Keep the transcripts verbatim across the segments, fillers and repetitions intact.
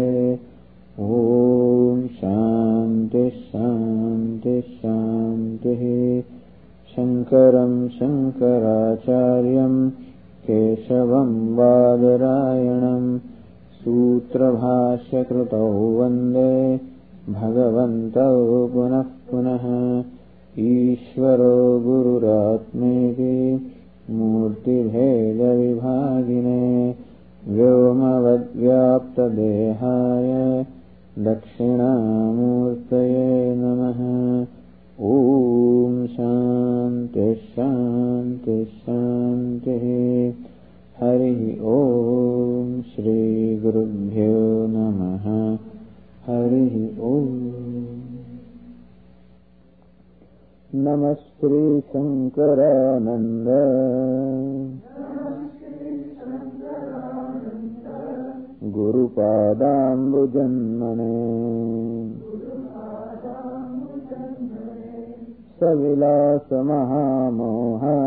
Om Shanti Shanti Shanti. Shankaram Shankaracharyam Keshavam Badarayanam Sutra Bhashya Krutau Vande Bhagavantau Punah Punah. Ishvaro Gururatmeti Murti Bheda Vibhagine Vyomavad Vyapta Dehaya Dakshinamurtaye Namaha. Om Shanti Shanti Shanti. Hari Om Shri Gurubhyo Namaha. Hari Om. Namaste Shankarananda Guru Padambujanmane Savilasa Mahamoha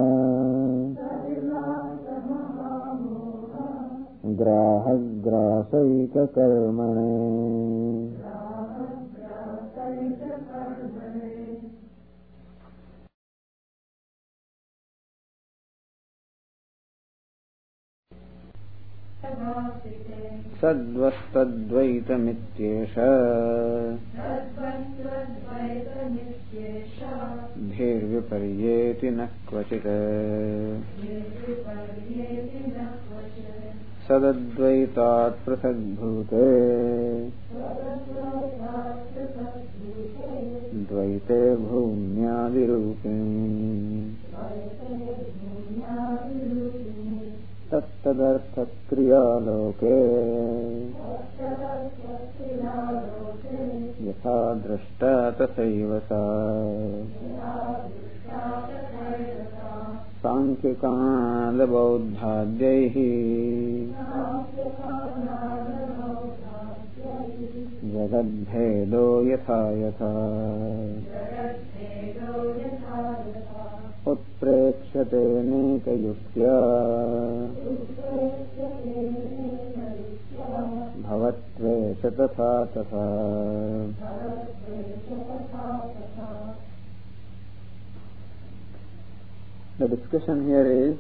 Graha Grasaika Karmane. Sadvastadvaitamityesha Bhirviparyeti na kvachita Sadadvaitat prasagdhute Dvaite bhumyadirupini Tattadartha kriyaloke Yatha drashta tasaiva sa Sankhikāna bauddhādyaihi Jagadbhedo yatha yatha Utprekshate nekayuktya Bhavatve tatha tatha. The discussion here is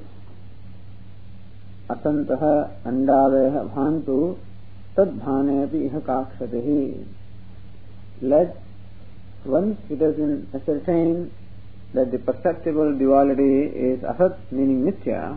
Asantaha andavayaha bhantu tadbhanepi iha kakshatehi. Let, once it has been ascertained that the perceptible duality is asat, meaning mithya,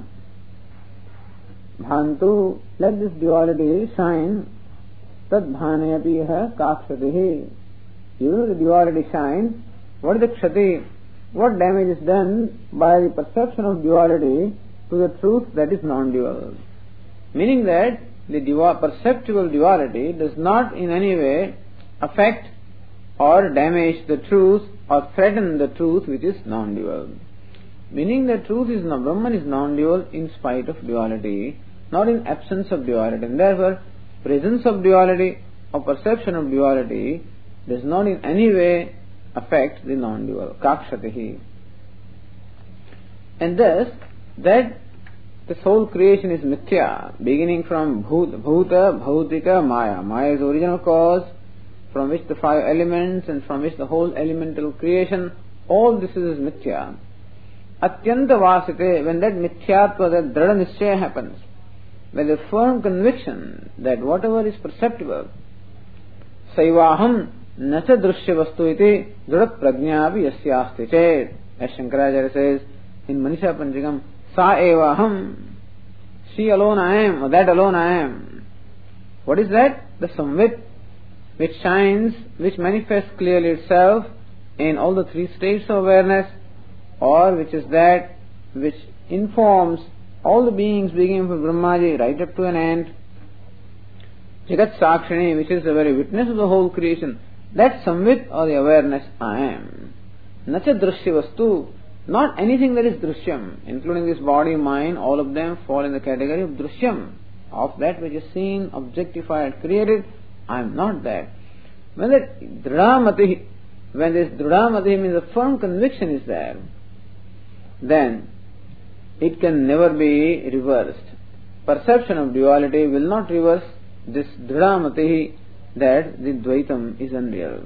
bhantu, let this duality shine, tadbhanepi iha kakshatehi. Even if the duality shines, what is the kshati? What damage is done by the perception of duality to the truth that is non-dual? Meaning that the du- perceptible duality does not in any way affect or damage the truth or threaten the truth which is non-dual. Meaning that truth is not, Brahman is non-dual in spite of duality, not in absence of duality. And therefore, presence of duality or perception of duality does not in any way affect the non-dual. Kakshatihi. And thus, that this whole creation is mithya, beginning from bhuta, bhautika, maya. Maya is the original cause from which the five elements and from which the whole elemental creation, all this is mithya. Atyanta vasite, when that mithyatva, that drada nischaya happens, when the firm conviction that whatever is perceptible, saivaham nacha drushya vastu iti drada prajnavi yasyasti chet. As Shankaracharya says in Manisha Panchikam, sa evaham, she alone I am, or that alone I am. What is that? The samvit, which shines, which manifests clearly itself in all the three states of awareness, or which is that which informs all the beings beginning from Brahmaji right up to an end. Jagat Sakshini, which is the very witness of the whole creation, that samvit or the awareness I am. Nacha drashya vastu, not anything that is drishyam, including this body, mind, all of them fall in the category of drishyam, of that which is seen, objectified, created. I am not that. When that dridhamati, when this dridhamati means a firm conviction is there, then it can never be reversed. Perception of duality will not reverse this dridhamati, that the Dvaitam is unreal.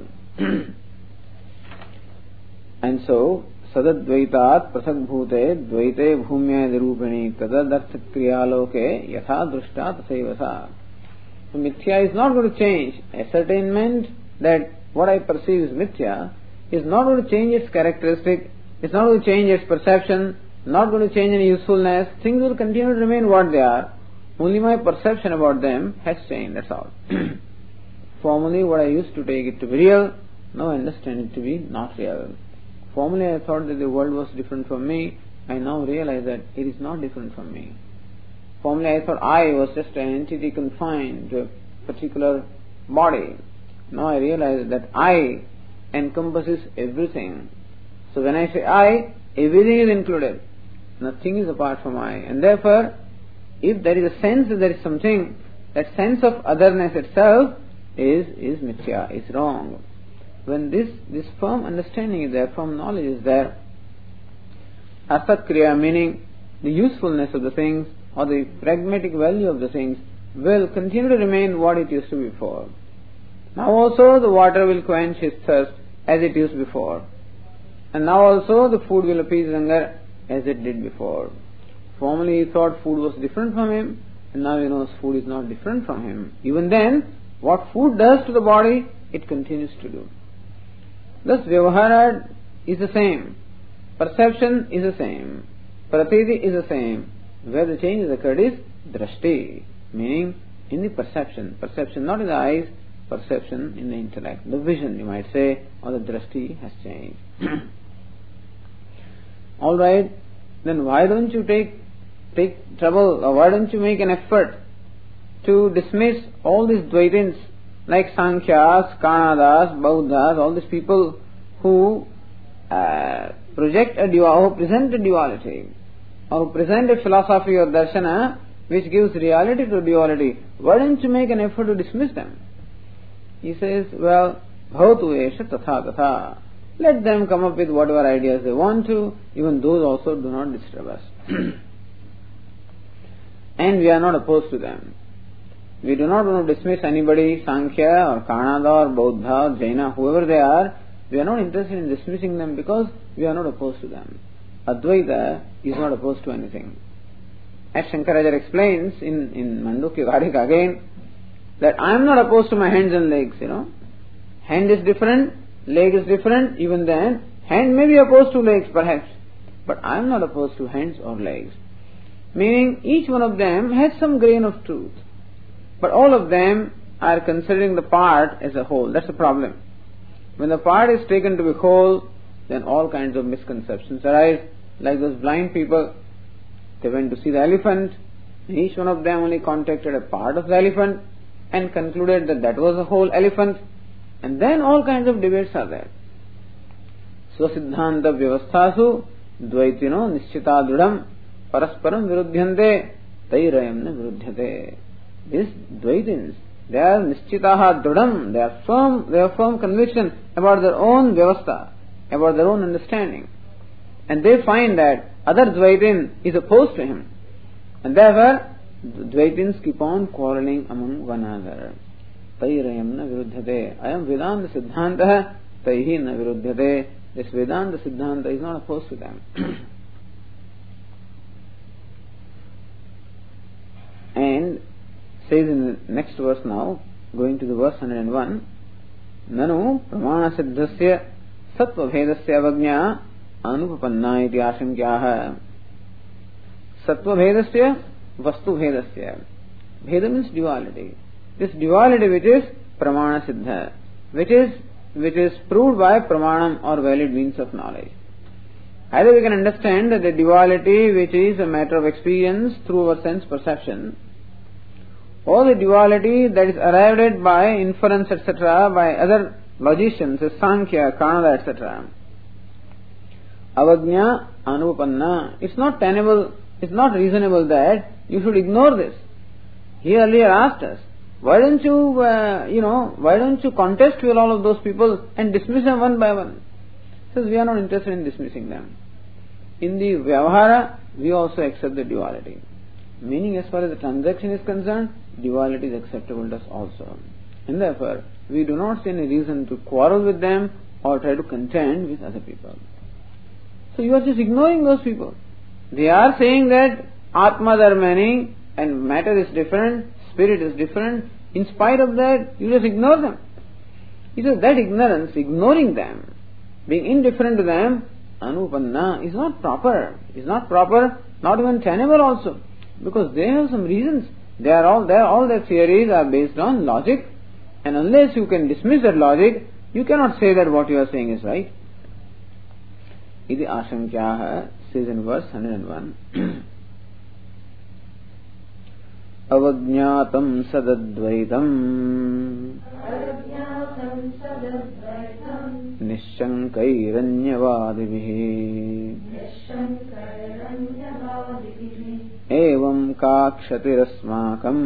And so, Sadadvaitat Prasakbhute Dvaite Bhumya Dirupani Tadadartha Kriyaloke Yatha Drushta Tasevasa. So Mithya is not going to change. Ascertainment that what I perceive is Mithya is not going to change its characteristic, it's not going to change its perception, not going to change any usefulness. Things will continue to remain what they are. Only my perception about them has changed, that's all. Formerly what I used to take it to be real, now I understand it to be not real. Formerly I thought that the world was different from me, I now realize that it is not different from me. Formerly I thought I was just an entity confined to a particular body. Now I realize that I encompasses everything. So when I say I, everything is included. Nothing is apart from I. And therefore, if there is a sense that there is something, that sense of otherness itself is, is mithya, is wrong. When this, this firm understanding is there, firm knowledge is there, asat kriya, meaning the usefulness of the things or the pragmatic value of the things will continue to remain what it used to be before. Now also the water will quench his thirst as it used before. And now also the food will appease hunger as it did before. Formerly he thought food was different from him, and now he knows food is not different from him. Even then, what food does to the body, it continues to do. Thus, vyavahara is the same. Perception is the same. Pratiti is the same. Where the change has occurred is drashti, meaning in the perception. Perception not in the eyes, perception in the intellect. The vision, you might say, or the drashti has changed. Alright, then why don't you take take trouble, or why don't you make an effort to dismiss all these Dvaitins like Sankhyas, Kanadas, Bauddhas, all these people who uh, project a duality, who present a duality, or who present a philosophy or darshana which gives reality to duality. Why don't you make an effort to dismiss them? He says, well, bhavatu esha tatha tatha. Let them come up with whatever ideas they want to, even those also do not disturb us. And we are not opposed to them. We do not want to dismiss anybody, Sankhya or Kanada or Bauddha or Jaina, whoever they are. We are not interested in dismissing them because we are not opposed to them. Advaita is not opposed to anything. As Shankaracharya explains in, in Mandukya Karika again, that I am not opposed to my hands and legs, you know. Hand is different, leg is different, even then, hand may be opposed to legs perhaps, but I am not opposed to hands or legs. Meaning, each one of them has some grain of truth, but all of them are considering the part as a whole. That's the problem. When the part is taken to be whole, then all kinds of misconceptions arise, like those blind people. They went to see the elephant, and each one of them only contacted a part of the elephant, and concluded that that was the whole elephant. And then all kinds of debates are there. Swasiddhanta vyavasthasu dvaitino nischita dudam parasparam viruddhyante tairayam na viruddhyate. These dvaitins, they are nischitaha dudam, they are firm, they have firm conviction about their own vyavastha, about their own understanding. And they find that other dvaitin is opposed to him. And therefore, dvaitins keep on quarreling among one another. Tairayam na viruddhyate. Ayam Vedanta Siddhanta taihi na viruddhyate. This Vedanta Siddhanta is not opposed to them. And says in the next verse now, going to the verse one hundred one, Nanu pramana siddhasya sattva bhedasya avagnya anupapanna iti ashankyaha. Sattva bhedasya vastu bhedasya. Bheda means duality. This duality which is pramana siddha, which is which is proved by pramanam or valid means of knowledge. Either we can understand that the duality which is a matter of experience through our sense perception, or the duality that is arrived at by inference et cetera by other logicians, as Sankhya, Kanada et cetera. Avagnya anupanna. It's not tenable, it's not reasonable that you should ignore this. He earlier asked us, why don't you, uh, you know, why don't you contest with all of those people and dismiss them one by one? He says, we are not interested in dismissing them. In the Vyavahara, we also accept the duality. Meaning, as far as the transaction is concerned, duality is acceptable to us also. And therefore, we do not see any reason to quarrel with them or try to contend with other people. So you are just ignoring those people. They are saying that Atmas are many and matter is different, spirit is different. In spite of that, you just ignore them. He says that ignorance, ignoring them, being indifferent to them, anupanna, is not proper. Is not proper, not even tenable also. Because they have some reasons. They are all there, all their theories are based on logic. And unless you can dismiss that logic, you cannot say that what you are saying is right. Iti ashankyaha, says in verse one hundred one. Avajñātam sadadvaitam Nishankairanyavádivihi Evam kākshatirasmākam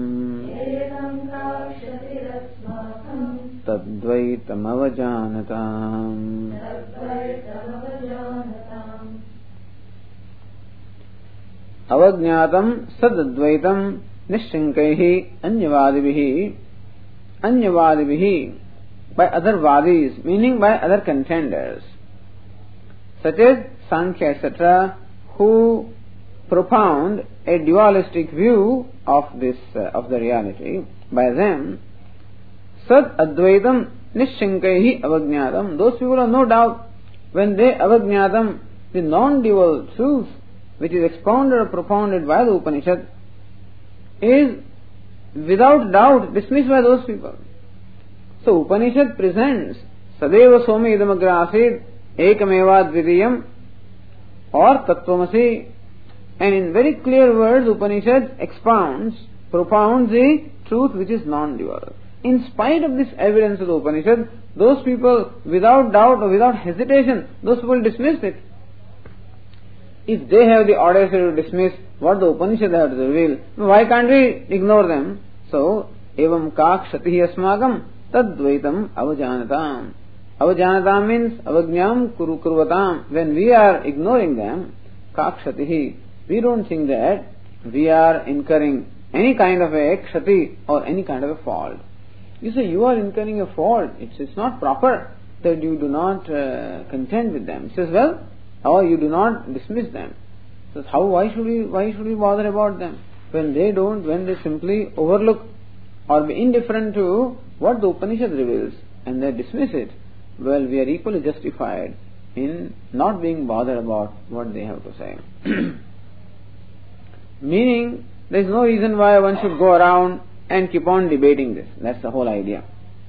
Tadvaitam avajānatam. Avajñātam sadadvaitam Nishankaihi anyavadivihi. Anyavadivihi, by other vadis, meaning by other contenders, such as Sankhya, et cetera, who propound a dualistic view of this uh, of the reality. By them, Sad Advaitam Nishankaihi Avajñātam. Those people have no doubt when they Avajñātam, the non-dual truth which is expounded or propounded by the Upanishad, is without doubt dismissed by those people. So Upanishad presents Sadeva Somi Idamagra Asid Ekameva Dvitiyam or Tattvamasi, and in very clear words Upanishad expounds, propounds the truth which is non-dual. In spite of this evidence of the Upanishad, those people without doubt or without hesitation, those people dismiss it. If they have the audacity to dismiss what the Upanishad have to reveal, why can't we ignore them? So, evam kākshatihi asmākam tadvaitam avajānatam. Avajānatam means avajñām kuru kurvatam. When we are ignoring them, kākshatihi, we don't think that we are incurring any kind of a kshati or any kind of a fault. You say you are incurring a fault. It's, it's not proper that you do not uh, contend with them. He says, well, or you do not dismiss them. So how, why should we, why should we bother about them? When they don't, when they simply overlook or be indifferent to what the Upanishad reveals and they dismiss it, well, we are equally justified in not being bothered about what they have to say. Meaning, there is no reason why one should go around and keep on debating this. That's the whole idea.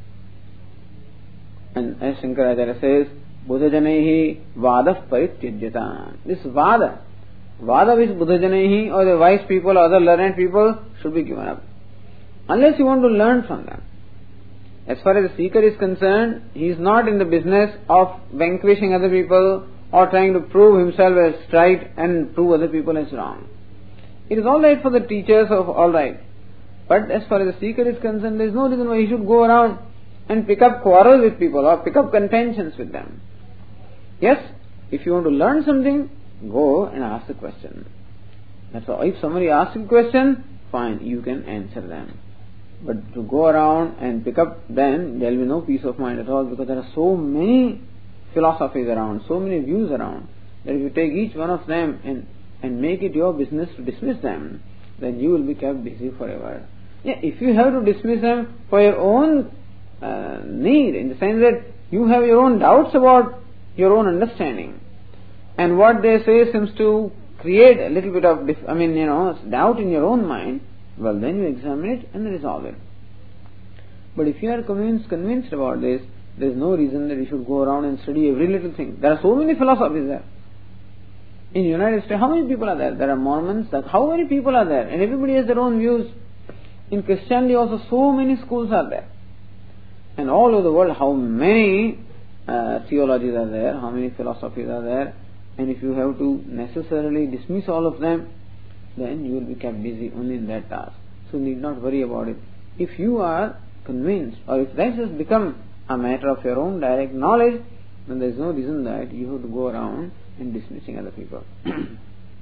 And as Shankaracharya says, Buddhajanaihi Vada Parityajyata. This Vada, Vada which Buddhajanaihi or the wise people or other learned people should be given up. Unless you want to learn from them. As far as the seeker is concerned, he is not in the business of vanquishing other people or trying to prove himself as right and prove other people as wrong. It is alright for the teachers of alright. But as far as the seeker is concerned, there is no reason why he should go around and pick up quarrels with people or pick up contentions with them. Yes, if you want to learn something, go and ask the question. That's all. If somebody asks you a question, fine, you can answer them. But to go around and pick up, then there will be no peace of mind at all, because there are so many philosophies around, so many views around, that if you take each one of them and, and make it your business to dismiss them, then you will be kept busy forever. Yeah, if you have to dismiss them for your own uh, need, in the sense that you have your own doubts about your own understanding, and what they say seems to create a little bit of, dif- I mean, you know, doubt in your own mind, well, then you examine it and resolve it. But if you are convinced, convinced about this, there is no reason that you should go around and study every little thing. There are so many philosophies there. In the United States, how many people are there? There are Mormons. That how many people are there? And everybody has their own views. In Christianity also, so many schools are there. And all over the world, how many uh, theologies are there? How many philosophies are there? And if you have to necessarily dismiss all of them, then you will be kept busy only in that task. So you need not worry about it. If you are convinced, or if that has become a matter of your own direct knowledge, then there is no reason that you have to go around and dismissing other people.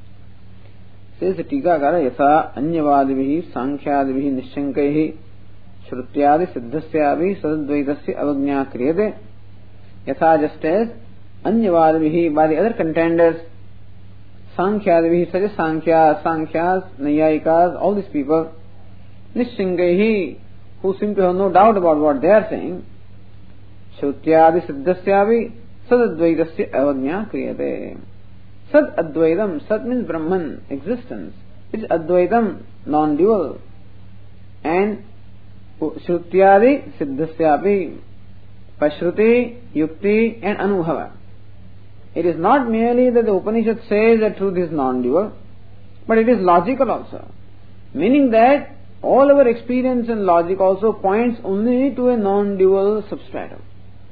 Says the Tikakara, Yasa Anyavadivihi Sankhyadivihi Nishankaihi Shrutyadi siddhasyavi sadadvaitasya avagnya kriyate. Yatha, just as Anyavadavihi, by the other contenders, Sankhyadevihi, such as Sankhya, Sankhyas, Nayayikas, all these people, Nishingaihi, who seem to have no doubt about what they are saying, Shrutyadi siddhasyavi sadadvaitasya avagnya kriyate. Sad advaitam, Sat means Brahman, existence. It is Advaitam, non-dual. And Shrutyadi siddhasyavi, Pashruti, Yukti and Anubhava. It is not merely that the Upanishad says that truth is non-dual, but it is logical also. Meaning that all our experience and logic also points only to a non-dual substratum.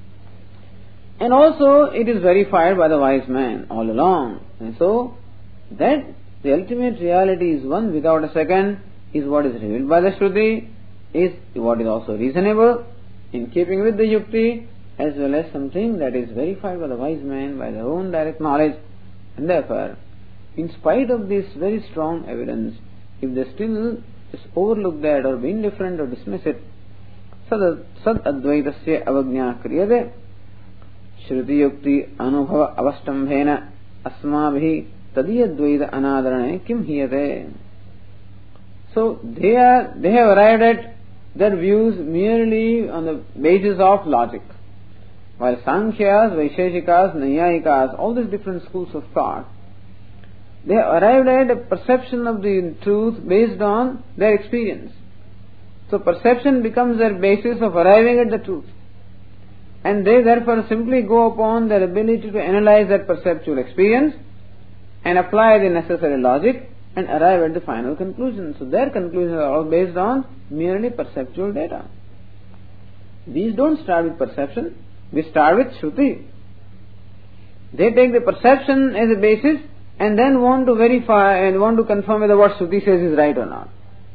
And also it is verified by the wise man all along. And so that the ultimate reality is one without a second is what is revealed by the Shruti, is what is also reasonable, in keeping with the Yukti, as well as something that is verified by the wise man by their own direct knowledge. And therefore, in spite of this very strong evidence, if they still just overlook that or be indifferent or dismiss it, sad advaitasya avagnya kriyate, shruti yukti anubhava avastambhena asmabhi tadiyadvaita anadarane kim hiyate. So they are they have arrived at their views merely on the basis of logic. While Sankhyas, Vaisheshikas, Nayayikas, all these different schools of thought, they have arrived at a perception of the truth based on their experience. So perception becomes their basis of arriving at the truth. And they therefore simply go upon their ability to analyze that perceptual experience and apply the necessary logic and arrive at the final conclusion. So their conclusions are all based on merely perceptual data. These don't start with perception. We start with Shruti. They take the perception as a basis and then want to verify and want to confirm whether what Shruti says is right or not.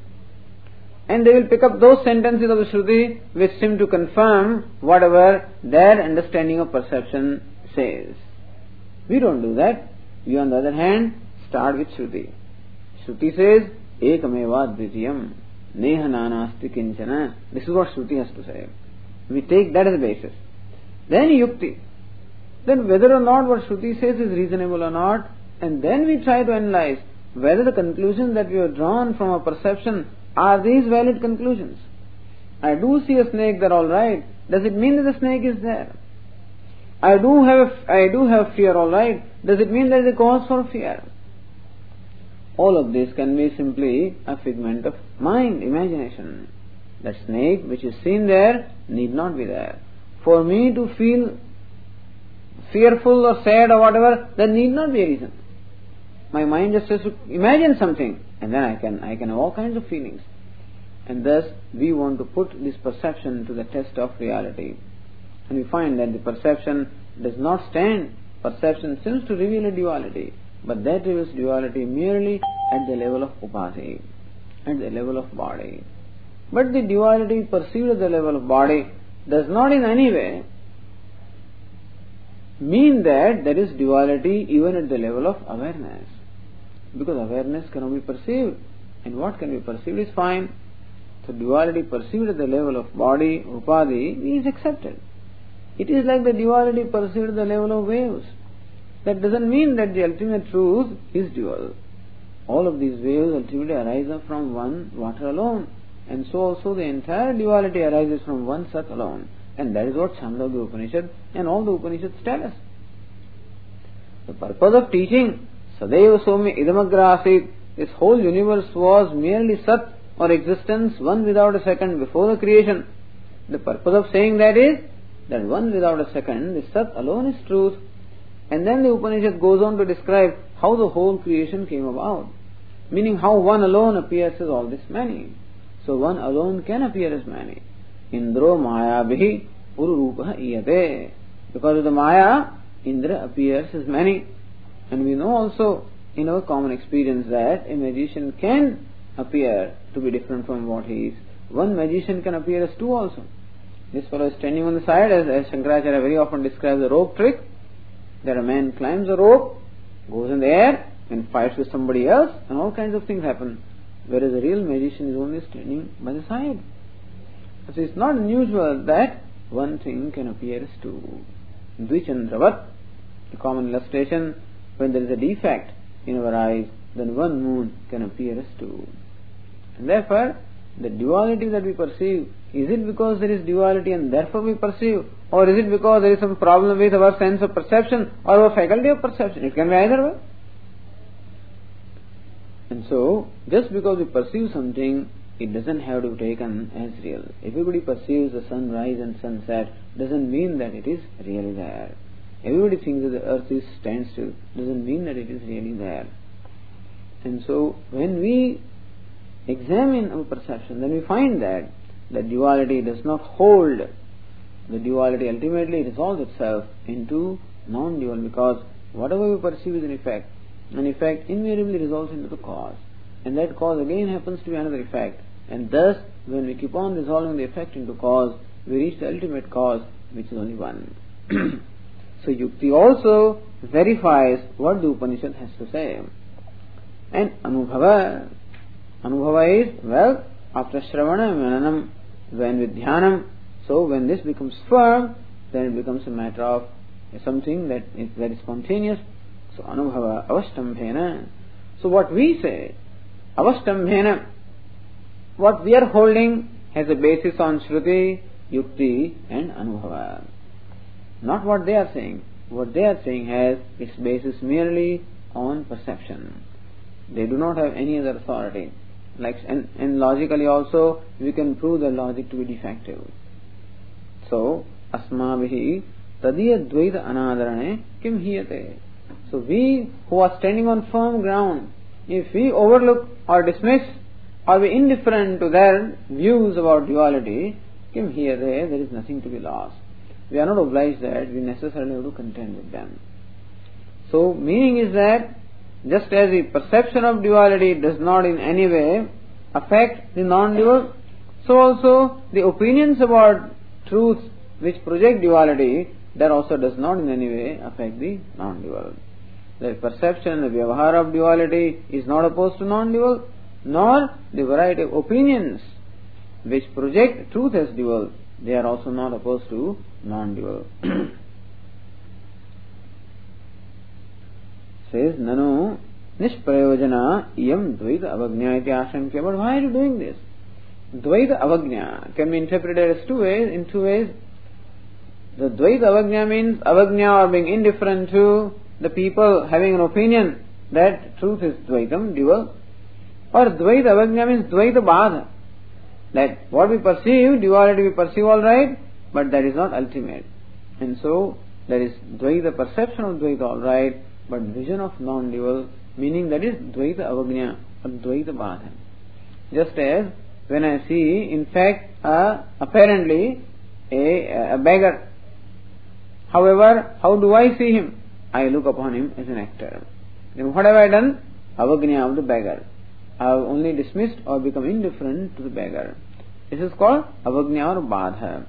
And they will pick up those sentences of the Shruti which seem to confirm whatever their understanding of perception says. We don't do that. We, on the other hand, start with Shruti. Shruti says, Ekameva Dvitiyam, Neha Nanasti Kinchana. This is what Shruti has to say. We take that as a basis. Then Yukti. Then whether or not what Shruti says is reasonable or not, and then we try to analyze whether the conclusions that we have drawn from our perception are these valid conclusions. I do see a snake there, all right. Does it mean that the snake is there? I do have a, I do have fear, all right. Does it mean there is a cause for fear? All of this can be simply a figment of mind, imagination. That snake which is seen there need not be there. For me to feel fearful or sad or whatever, there need not be a reason. My mind just has to imagine something, and then I can I can have all kinds of feelings. And thus we want to put this perception to the test of reality. And we find that the perception does not stand. Perception seems to reveal a duality, but that reveals duality merely at the level of upadhi, at the level of body. But the duality perceived at the level of body does not in any way mean that there is duality even at the level of awareness. Because awareness cannot be perceived, and what can be perceived is fine. So duality perceived at the level of body, upadhi, is accepted. It is like the duality perceived at the level of waves. That doesn't mean that the ultimate truth is dual. All of these waves ultimately arise from one water alone. And so also the entire duality arises from one Sat alone. And that is what Chandogya Upanishad and all the Upanishads tell us. The purpose of teaching Sadeva Somi Idamagrasit, this whole universe was merely Sat or existence, one without a second before the creation. The purpose of saying that is that one without a second, the Sat alone is truth. And then the Upanishad goes on to describe how the whole creation came about. Meaning how one alone appears as all this many. So one alone can appear as many. Indro Maya Bihi Pururupaha Iyate. Because of the Maya, Indra appears as many. And we know also in our common experience that a magician can appear to be different from what he is. One magician can appear as two also. This fellow is standing on the side, as, as Shankaracharya very often describes the rope trick, that a man climbs a rope, goes in the air and fights with somebody else, and all kinds of things happen. Whereas a real magician is only standing by the side. So it's not unusual that one thing can appear as two. Dvichandravat, a common illustration, when there is a defect in our eyes, then one moon can appear as two. And therefore, the duality that we perceive, is it because there is duality and therefore we perceive, or is it because there is some problem with our sense of perception or our faculty of perception? It can be either way. And so, just because we perceive something, it doesn't have to be taken as real. Everybody perceives the sunrise and sunset, doesn't mean that it is really there. Everybody thinks that the earth is standstill, doesn't mean that it is really there. And so, when we examine our perception, then we find that the duality does not hold. The duality ultimately resolves itself into non-dual, because whatever we perceive is an effect. An effect invariably resolves into the cause. And that cause again happens to be another effect. And thus, when we keep on resolving the effect into cause, we reach the ultimate cause, which is only one. So Yukti also verifies what the Upanishad has to say. And Anubhava, Anubhava is, well, after Shravana, Mananam, when with Dhyanam, so when this becomes firm, then it becomes a matter of something that is very spontaneous. So Anubhava, Avastambhena. So what we say, Avastambhena, what we are holding has a basis on Shruti, Yukti and Anubhava. Not what they are saying. What they are saying has its basis merely on perception. They do not have any other authority. Like and, and logically also, we can prove the logic to be defective. So, asmabihi tadiya dvaita anadarane kim hiyate. So we who are standing on firm ground, if we overlook or dismiss or be indifferent to their views about duality, kim hiyate, there is nothing to be lost. We are not obliged that we necessarily have to contend with them. So meaning is that just as the perception of duality does not in any way affect the non-dual, so also the opinions about truths which project duality, that also does not in any way affect the non-dual. The perception, the vyavahara of duality is not opposed to non-dual, nor the variety of opinions which project truth as dual, they are also not opposed to non-dual. Says, Nanu Nishprayojana Iyam Dvaita Avagnya iti Ashankya. But why are you doing this? Dvaita Avagnya can be interpreted as two ways, in two ways. The Dvaita Avagnya means Avagnya or being indifferent to the people having an opinion that truth is Dvaitam, dual. Or Dvaita Avagnya means Dvaita Badha. That what we perceive, duality we perceive alright, but that is not ultimate. And so, there is Dvaita perception of Dvaita alright, but vision of non-dual, meaning that is Dvaita Avagnya or Dvaita Badha. Just as when I see, in fact, uh, apparently a, a beggar. However, how do I see him? I look upon him as an actor. Then what have I done? Avagnya of the beggar. I have only dismissed or become indifferent to the beggar. This is called Avagnya or Badha.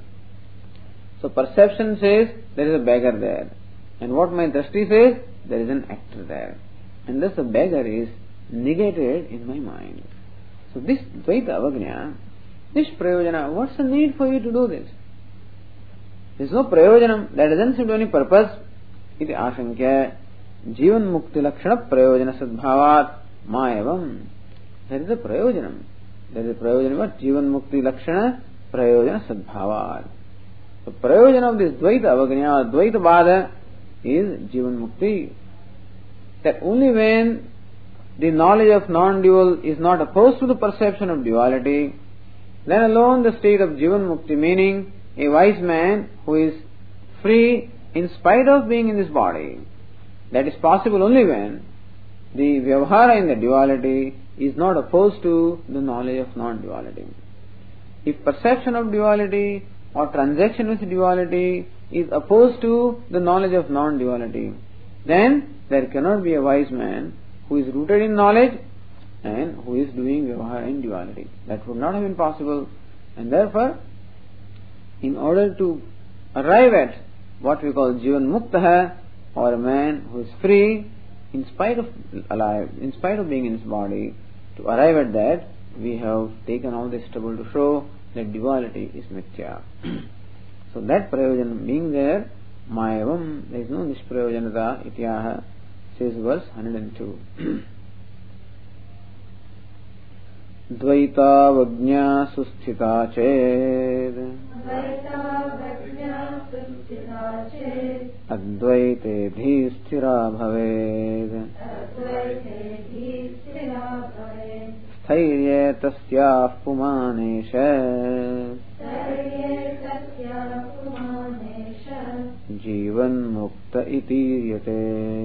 So perception says there is a beggar there. And what my drashti says, there is an actor there. And thus the beggar is negated in my mind. So this Dvaita Avagnya, this Prayojana, what's the need for you to do this? There is no Prayojanam, that doesn't seem to any purpose. Iti Ashankya Jivan Mukti Lakshana Prayojana Sadbhavat Mayavam. There is a Prayojanam. There is a Prayojanam what? Jivan Mukti Lakshana Prayojana Sadbhavat. The Prayojana of this Dvaita Avagnya or Dvaita Badha is Jivan Mukti. That only when the knowledge of non-dual is not opposed to the perception of duality, then alone the state of Jivan Mukti, meaning a wise man who is free in spite of being in this body, that is possible only when the vyavahara in the duality is not opposed to the knowledge of non-duality. If perception of duality or transaction with duality is opposed to the knowledge of non-duality, then there cannot be a wise man who is rooted in knowledge and who is doing vyavahara in duality. That would not have been possible. And therefore, in order to arrive at what we call Jivan Muktaha, or a man who is free in spite of alive, in spite of being in his body, to arrive at that, we have taken all this trouble to show that duality is mithya. So that prayojan being there, mayavam, there is no nishprayojanata ityaha, says verse one hundred two. Dvaitavagnya susthita ched Advaite dhi sthira bhaved Sthairye tasyah pumanesha Jivan mukta itiryate.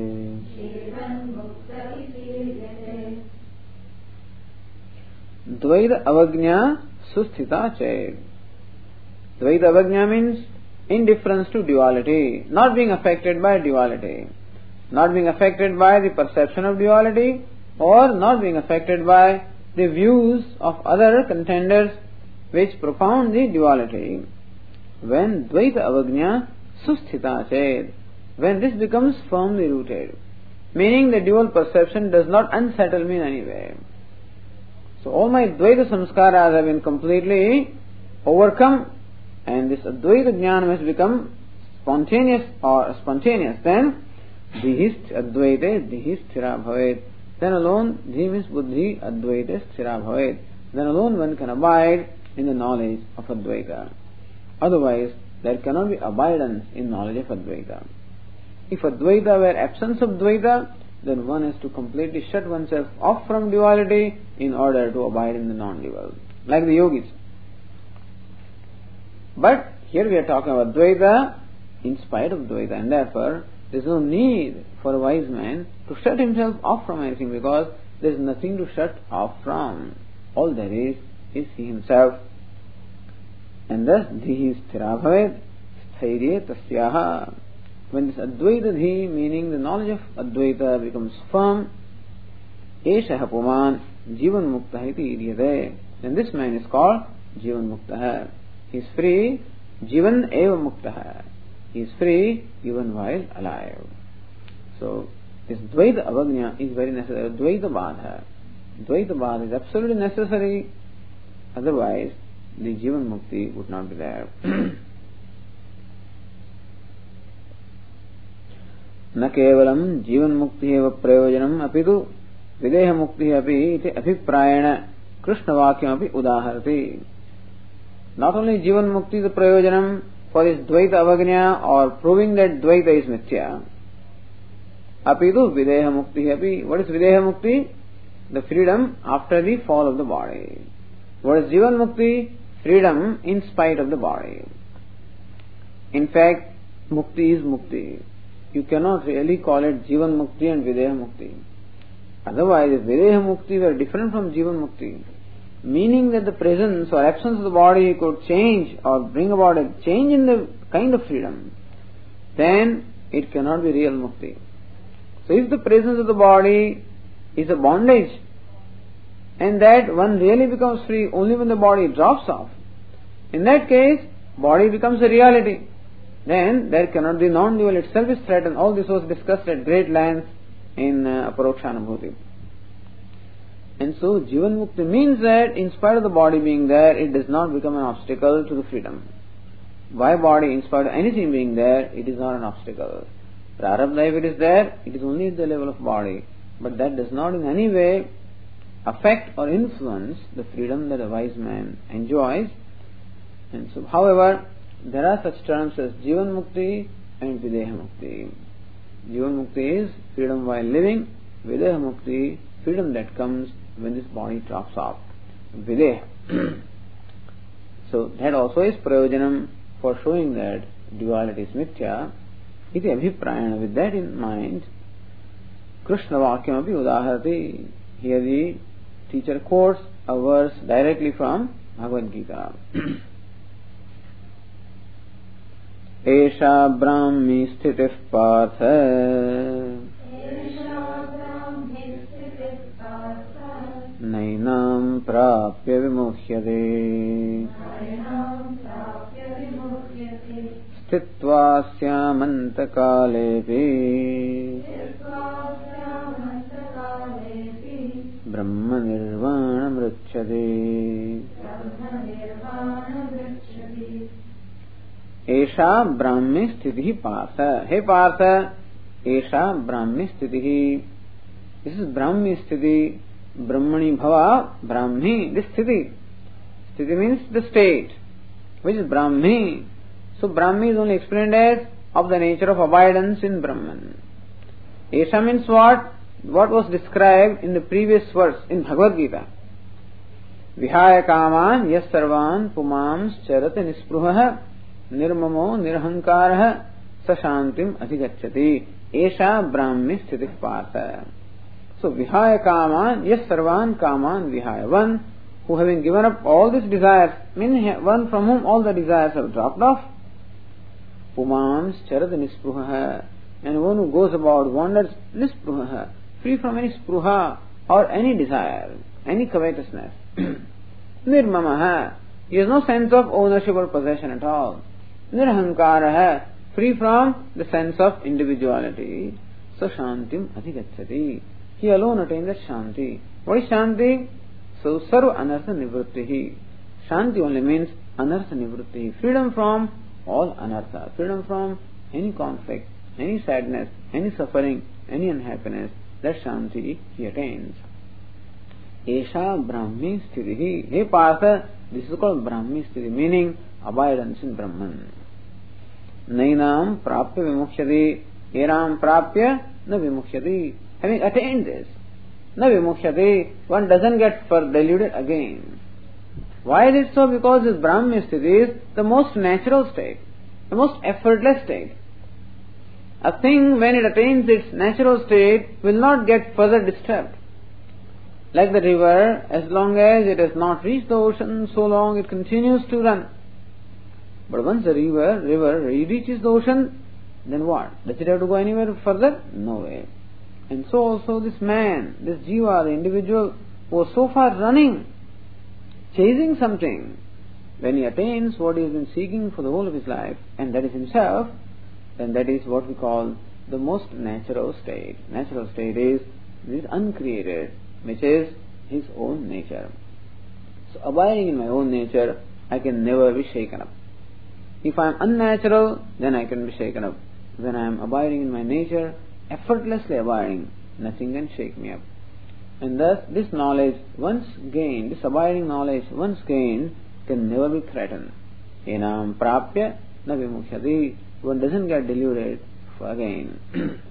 Dvaita avagnya susthita ched. Dvaita avagnya means indifference to duality, not being affected by duality, not being affected by the perception of duality, or not being affected by the views of other contenders which propound the duality. When Dvaita avagnya susthita ched, when this becomes firmly rooted, meaning the dual perception does not unsettle me in any way. So all my Dvaita samskaras have been completely overcome, and this Advaita Jnana has become spontaneous or spontaneous. Then dhihist Advaite dhihist sthira bhavet. Then alone, dhi means buddhi, Advaite sthira bhavet. Then alone one can abide in the knowledge of Advaita. Otherwise, there cannot be abidance in knowledge of Advaita. If Advaita were absence of Dvaita, then one has to completely shut oneself off from duality in order to abide in the non-dual, like the yogis. But here we are talking about Dvaita in spite of Dvaita, and therefore there is no need for a wise man to shut himself off from anything, because there is nothing to shut off from. All there is is he himself. And thus, dhihi sthira bhavet, sthairye tasyaha. When this Advaita dhi, meaning the knowledge of Advaita, becomes firm, eshaha puman jivan mukta iti iryate, then this man is called jivan mukta. He is free, jivan eva mukta. He is free even while alive. So, this Dvaita avagnya is very necessary. Dvaita badha. Dvaita badha is absolutely necessary, otherwise the jivan mukti would not be there. न केवलं जीवन मुक्ति एव प्रयोजनम् अपितु विदेह मुक्ति अपि इति अभिप्रायेण कृष्ण वाक्यमपि उदाहरति. Not only जीवन मुक्ति the prayojanam for this Dvaita avagnya or proving that Dvaita is mithya, apitu videha mukti api. What is videha mukti? The freedom after the fall of the body. What is jivan mukti? Freedom in spite of the body. In fact, mukti is mukti. You cannot really call it jivan mukti and videha mukti. Otherwise, if videha mukti were different from jivan mukti, meaning that the presence or absence of the body could change or bring about a change in the kind of freedom, then it cannot be real mukti. So if the presence of the body is a bondage, and that one really becomes free only when the body drops off, in that case, body becomes a reality. Then there cannot be non-dual itself is threatened. All this was discussed at great length in uh, Aparokshanubhuti. And so, Jivan Mukti means that in spite of the body being there, it does not become an obstacle to the freedom. Why body? In spite of anything being there, it is not an obstacle. Prarabdha, if it is there, it is only at the level of body. But that does not in any way affect or influence the freedom that a wise man enjoys. And so, however, there are such terms as Jivan Mukti and Videha Mukti. Jivan Mukti is freedom while living. Videha Mukti, freedom that comes when this body drops off. Videha. So that also is prayojanam for showing that duality is mithya. Iti abhiprayana. With that in mind, Krishna Vakyam api udaharati. Here the teacher quotes a verse directly from Bhagavad Gita. Esha brahmi sthitih partha nainam prapya vimuhyate sthitva syamanta kalepi brahma nirvana मृच्छति एषा ब्राह्मी स्थिति पार्थ. हे पार्थ, एषा ब्राह्मी स्थिति. This is Brahmi sthiti. Brahmani bhava, Brahmi, this sthiti. Sthiti means the state, which is Brahmi. So Brahmi is only explained as of the nature of abidance in Brahman. Esha means what? What was described in the previous verse in Bhagavad Gita. Vihaya kaman yas sarvan pumams charat nispruhah nirmamo nirhankarah sashantim adhigacchati. Esha Brahmi sthiti partha. So Vihaya kaman yas sarvan kaman vihaya. One who having given up all these desires, means one from whom all the desires have dropped off. Pumams charat nispruhah. And one who goes about wanders nispruhah, free from any spruha or any desire, any covetousness. Nirmamaha, he has no sense of ownership or possession at all. Nirhankaraha, free from the sense of individuality. So shantim adhigacchati, he alone attains that shanti. What is shanti? So sarva anartha nivrittihi. Shanti only means anartha nivrittihi, freedom from all anartha, freedom from any conflict, any sadness, any suffering, any unhappiness. That shanti he attains. Esha Brahmi sthiti. Hey Partha, this is called Brahmi sthiti, meaning abidance in Brahman. Nainam prapya vimukhyati, eram prapya na vimukhyati. Having attained this, na vimukhyati, one doesn't get further deluded again. Why is it so? Because this Brahmi sthiti is the most natural state, the most effortless state. A thing, when it attains its natural state, will not get further disturbed. Like the river, as long as it has not reached the ocean, so long it continues to run. But once the river, river reaches the ocean, then what? Does it have to go anywhere further? No way. And so also this man, this jiva, the individual, was so far running, chasing something. When he attains what he has been seeking for the whole of his life, and that is himself, then that is what we call the most natural state. Natural state is this uncreated, which is his own nature. So abiding in my own nature, I can never be shaken up. If I am unnatural, then I can be shaken up. When I am abiding in my nature, effortlessly abiding, nothing can shake me up. And thus this knowledge once gained, this abiding knowledge once gained, can never be threatened. Enam prapya na vimukhyati. One doesn't get deluded again.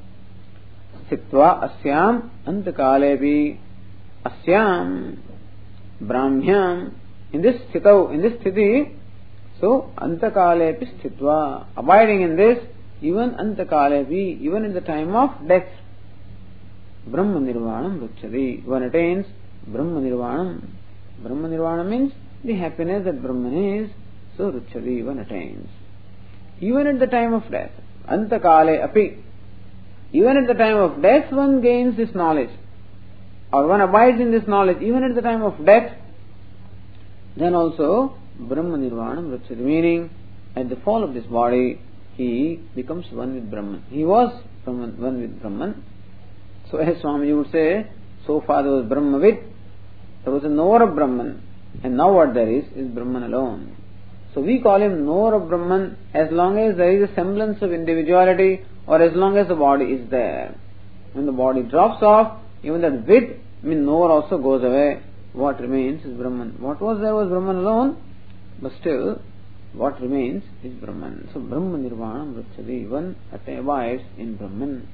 Sthitva asyam antakalepi asyam brahmyam. In this sthitau, in this sthiti, so antakalepi sthitva, abiding in this, even antakalepi, even in the time of death, brahma nirvanam ruchyati. One attains brahma nirvanam. Brahma nirvanam means the happiness that Brahman is, so ruchyati, one attains. Even at the time of death, antakale api, even at the time of death one gains this knowledge, or one abides in this knowledge, even at the time of death, then also Brahma Nirvanam Ruchyati, meaning at the fall of this body, he becomes one with Brahman. He was Brahman, one with Brahman. So as Swami would say, so far there was Brahmavid, there was a knower of Brahman, and now what there is, is Brahman alone. So we call him knower of Brahman as long as there is a semblance of individuality, or as long as the body is there. When the body drops off, even that vid, I mean knower also goes away. What remains is Brahman. What was there was Brahman alone, but still what remains is Brahman. So Brahma Nirvanam Ruchyati, one abides in Brahman.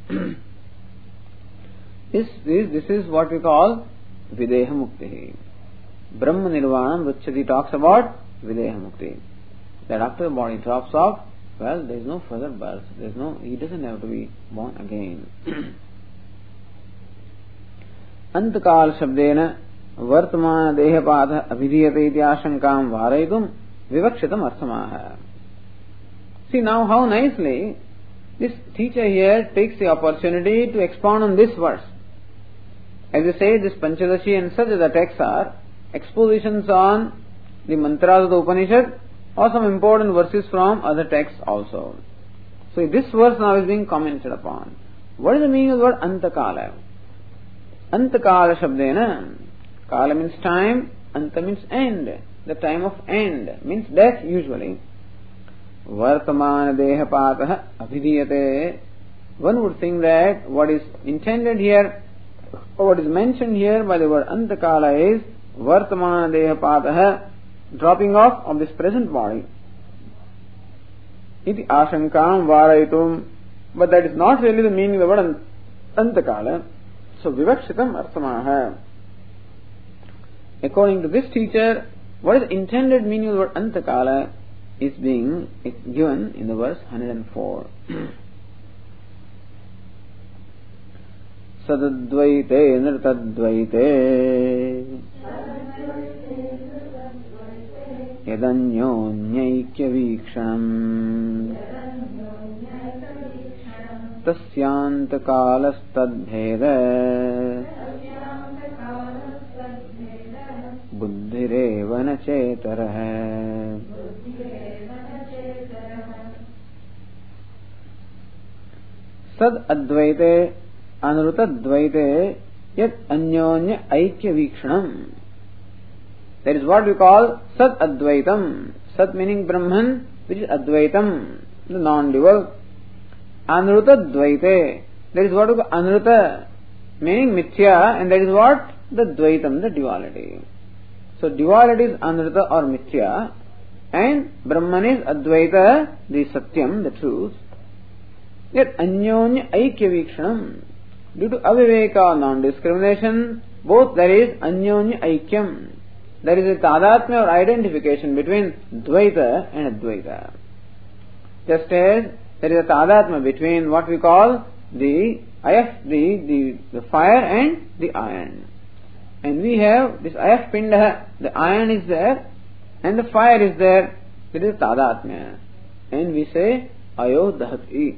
this, this, this is what we call Videha Mukti. Brahma Nirvanam Ruchyati talks about Videha Mukti. That after the body drops off, well, there is no further birth. There is no, he doesn't have to be born again. Antakal Shabdena Vartamana Dehapada Abhidiyate Ityashankam Varaitum Vivakshitam Arthamaha. See now how nicely this teacher here takes the opportunity to expound on this verse. As I say, this Panchadashi and such other texts are expositions on the mantras of the Upanishad or some important verses from other texts also. So this verse now is being commented upon. What is the meaning of the word Antakala? Antakala Shabdena. Kala means time, anta means end. The time of end means death usually. Vartamana dehapatah abhidhiyate. One would think that what is intended here, or what is mentioned here by the word antakala is Vartamana dehapatah, dropping off of this present body. Iti ashankam varayitum. But that is not really the meaning of the word antakala. So vivakshitam arthamaha. According to this teacher, what is the intended meaning of the word antakala is being given in the verse one hundred four. Sadadvaite nirtadvaite yadanyonyaikyya vikshanam tasyantakalastadbheda buddhireva na chetarah. Sad advaite anurutadvaite yat anyonya aikya vikshanam. That is what we call Sat Advaitam. Sat meaning Brahman, which is Advaitam, the non-dual. Anruta Dvaite. That is what we call Anruta, meaning Mithya, and that is what? The Dvaitam, the duality. So duality is Anruta or Mithya, and Brahman is Advaita, the Satyam, the truth. Yet Anyonya Aikya Vikshanam. Due to Aviveka, non-discrimination, both there is Anyonya Aikyam. There is a tadatmya or identification between Dvaita and Advaita. Just as there is a tadatmya between what we call the ayaf, the, the, the fire and the iron. And we have this ayaf pinda, the iron is there and the fire is there. There is tadatmya. And we say ayo dahati.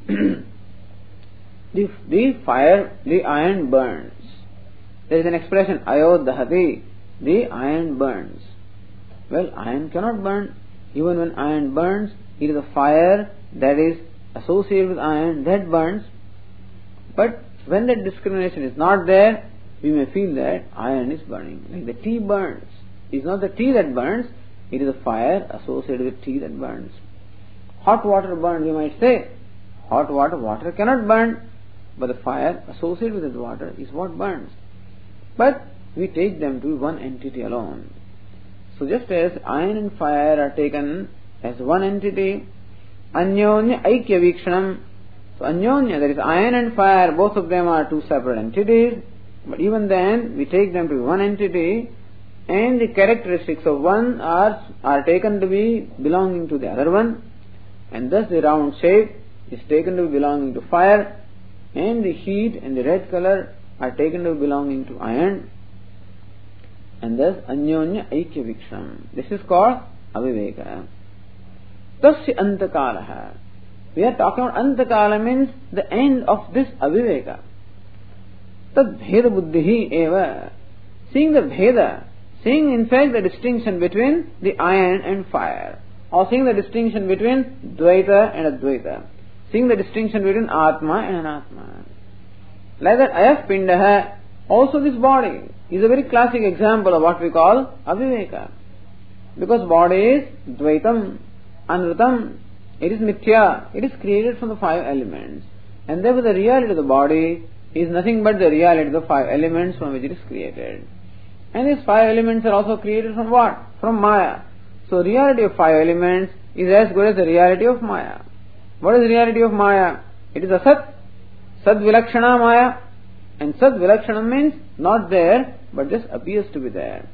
the, the fire, the iron burns. There is an expression ayo dahati. The iron burns. Well, iron cannot burn. Even when iron burns, it is a fire that is associated with iron that burns. But when that discrimination is not there, we may feel that iron is burning. Like the tea burns. It is not the tea that burns, it is a fire associated with tea that burns. Hot water burns, we might say. Hot water, water cannot burn, but the fire associated with the water is what burns. But we take them to one entity alone. So just as iron and fire are taken as one entity, Anyonya Aikya Vikshanam. So Anyonya, that is iron and fire, both of them are two separate entities, but even then we take them to one entity, and the characteristics of one are, are taken to be belonging to the other one, and thus the round shape is taken to be belonging to fire, and the heat and the red color are taken to be belonging to iron. And thus Anyonya Aikya Viksham. This is called Aviveka. Tasya Antakalaha. We are talking about Antakala means the end of this Aviveka. Tad Bheda Buddhihi Eva. Seeing the Bheda, seeing in fact the distinction between the iron and fire, or seeing the distinction between Dvaita and Advaita, seeing the distinction between Atma and Anatma. Like that Ayaf Pindaha, also this body is a very classic example of what we call Aviveka. Because body is Dvaitam, Anrutam, it is Mithya, it is created from the five elements. And therefore the reality of the body is nothing but the reality of the five elements from which it is created. And these five elements are also created from what? From Maya. So reality of five elements is as good as the reality of Maya. What is the reality of Maya? It is a Sat, Sad Vilakshana Maya. And Sad Vilakshana means not there, but just appears to be there.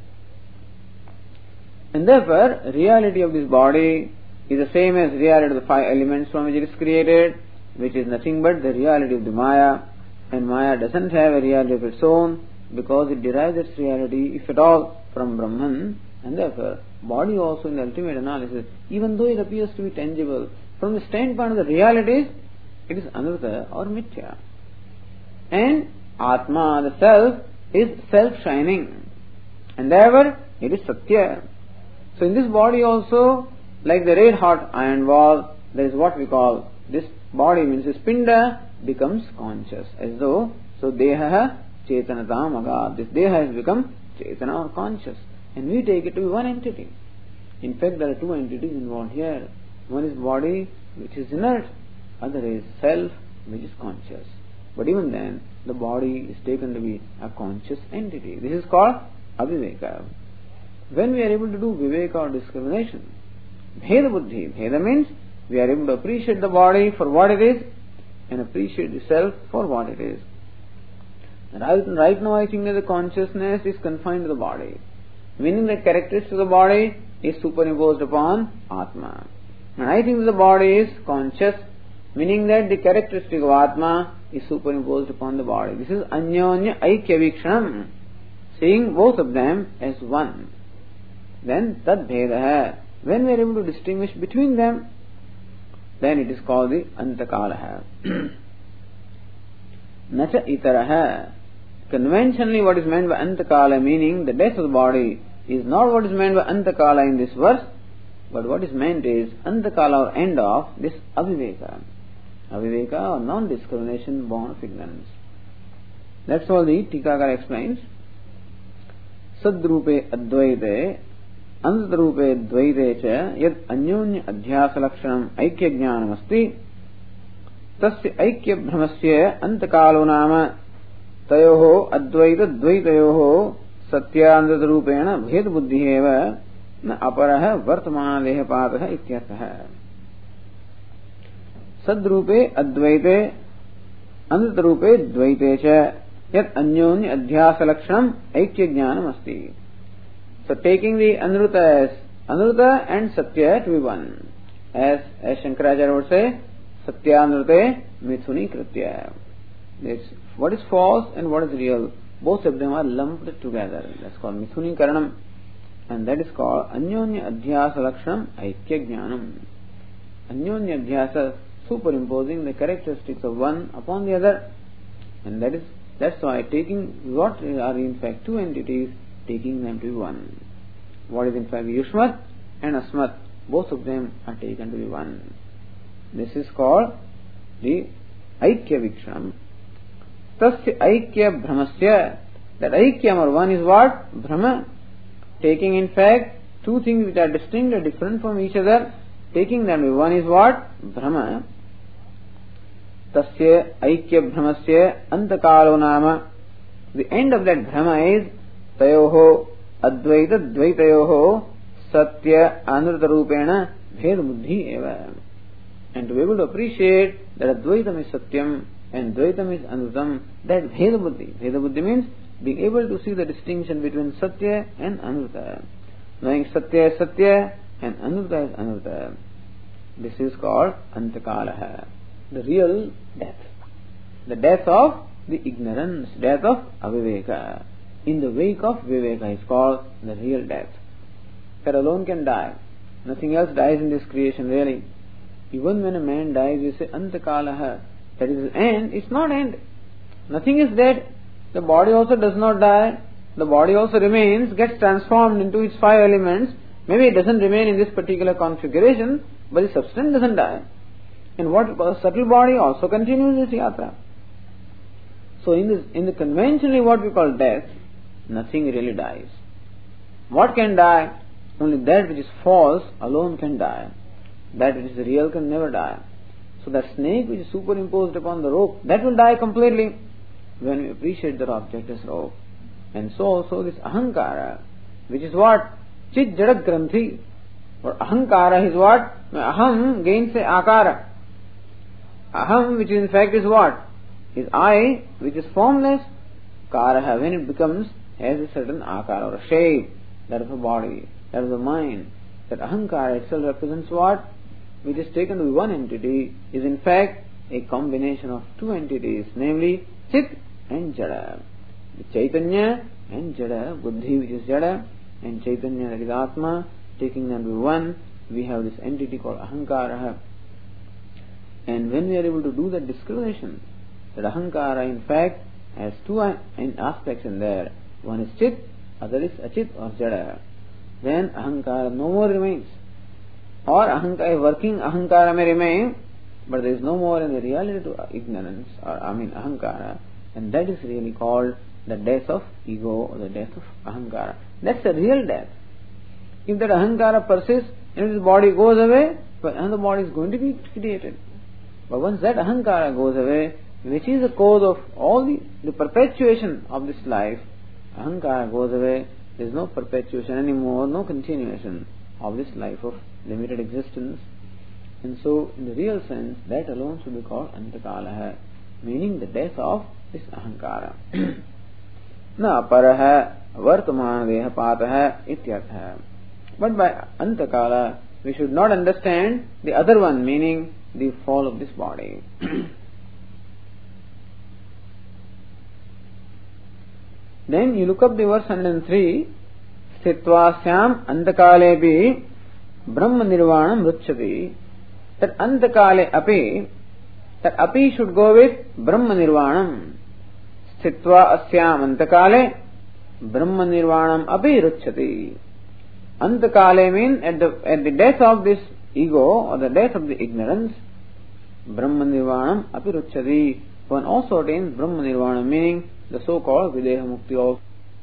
And therefore, reality of this body is the same as reality of the five elements from which it is created, which is nothing but the reality of the Maya. And Maya doesn't have a reality of its own, because it derives its reality, if at all, from Brahman. And therefore, body also in the ultimate analysis, even though it appears to be tangible, from the standpoint of the realities, it is Anruta or Mithya. And Atma, the self, is self-shining. And therefore, it is Satya. So in this body also, like the red hot iron wall, there is what we call, this body means this Pinda becomes conscious. As though, so Deha Chetanatam Agad. This Deha has become Chaitanya or conscious, and we take it to be one entity. In fact, there are two entities involved here. One is body, which is inert, other is self, which is conscious. But even then, the body is taken to be a conscious entity. This is called aviveka. When we are able to do viveka or discrimination, bheda buddhi, bheda means we are able to appreciate the body for what it is and appreciate the self for what it is. Right, right now I think that the consciousness is confined to the body, meaning the characteristics of the body is superimposed upon Atma. And I think that the body is conscious, meaning that the characteristic of Atma is superimposed upon the body. This is Anyonya Aikya Vikshanam, seeing both of them as one. Then Tad Bheda. When we are able to distinguish between them, then it is called the Antakalaha. Nacha Itaraha. Conventionally, what is meant by Antakala, meaning the death of the body, is not what is meant by Antakala in this verse, but what is meant is Antakala or end of this Aviveka. Aviveka or non-discrimination born of ignorance. That's all the Tikakara explains. Sadrupe Advaite Antarupe Dvaite cha yad anyonya adhyasa lakshanam aikya jnanam asti tasya aikya brahmasya antakalo nama tayoho advaita dvaitayoho satyantatarupena bhed buddhi eva na aparaha vartamana dehapataha ityartha. Sadrupe advaite antarupe dvaite cha yad anyonya adhyasa lakshanam aikya jnanam asti. So taking the Anuruta as Anuruta and Satya to be one. As, as Shankaracharya would say, Satya Anurute Mithuni Kritya. This, what is false and what is real, both of them are lumped together. That's called Mithuni Karanam. And that is called Anyonya Adhyasa Lakshanam Aikya Jnanam. Anyonya Adhyasa, superimposing the characteristics of one upon the other. And that is, that's why taking what are in fact two entities, taking them to be one. What is in fact Yushmat and Asmat, both of them are taken to be one. This is called the Aikya Vikshanam. Tasya Aikya Brahmasya. That Aikyam or one is what? Brahma. Taking in fact two things which are distinct or different from each other, taking them to be one is what? Brahma. Tasya Aikya Brahmasya Antakalo Nama. The end of that Brahma is Tayoho Advaita Dvaitayoho Satya Anurta Rupena Bhed Buddhi Eva. And to be able to appreciate that Advaitam is Satyam and Dvaitam is Anurtam, that Bhed Buddhi. Bhed Buddhi means being able to see the distinction between Satya and Anurta. Knowing Satya is Satya and Anurta is Anurta. This is called Antakalaha, the real death. The death of the ignorance, death of Aviveka. In the wake of Viveka is called the real death. That alone can die. Nothing else dies in this creation really. Even when a man dies, we say Antakalaha, that is the end. It's not end. Nothing is dead. The body also does not die. The body also remains, gets transformed into its five elements. Maybe it doesn't remain in this particular configuration, but the substance doesn't die. And what we call a subtle body also continues its yatra. So in this, in the conventionally what we call death, nothing really dies. What can die? Only that which is false alone can die. That which is real can never die. So that snake which is superimposed upon the rope, that will die completely when we appreciate that object as rope. And so also this ahankara, which is what? Chit jada granthi. Or ahankara is what? Aham gains a akara. Aham, which in fact is what? Is I, which is formless. Karaha, when it becomes, has a certain akara or a shape, that of a body, that of the mind. That ahankara itself represents what? Which is taken to be one entity, is in fact a combination of two entities, namely Chit and Jada. The Chaitanya and Jada, Buddhi which is Jada, and Chaitanya that is Atma, taking them to be one, we have this entity called ahankara. And when we are able to do that discrimination, that ahankara in fact has two aspects in there. One is Chit, other is Achit or Jada. Then ahankara no more remains. Or ahankara, working ahankara may remain, but there is no more in the reality to ignorance, or I mean ahankara, and that is really called the death of ego or the death of ahankara. That's the real death. If that ahankara persists and this body goes away, well, another body is going to be created. But once that ahankara goes away, which is the cause of all the, the perpetuation of this life, ahankara goes away, there is no perpetuation anymore, no continuation of this life of limited existence. And so, in the real sense, that alone should be called antakala, meaning the death of this ahankara. Na paraha vartamana deha pataha ityartha. But by antakala, we should not understand the other one, meaning the fall of this body. Then you look up the verse one hundred three, Sthitvasyam antakalepi brahma nirvanam ruchyati. That antakale api, that api should go with brahma nirvanam. Sthitva asyam antakale brahma nirvanam api ruchyati. Antakale means at the, at the death of this ego or the death of the ignorance, brahma nirvanam api ruchyati. One also attains brahma nirvanam, meaning the so-called videha mukti of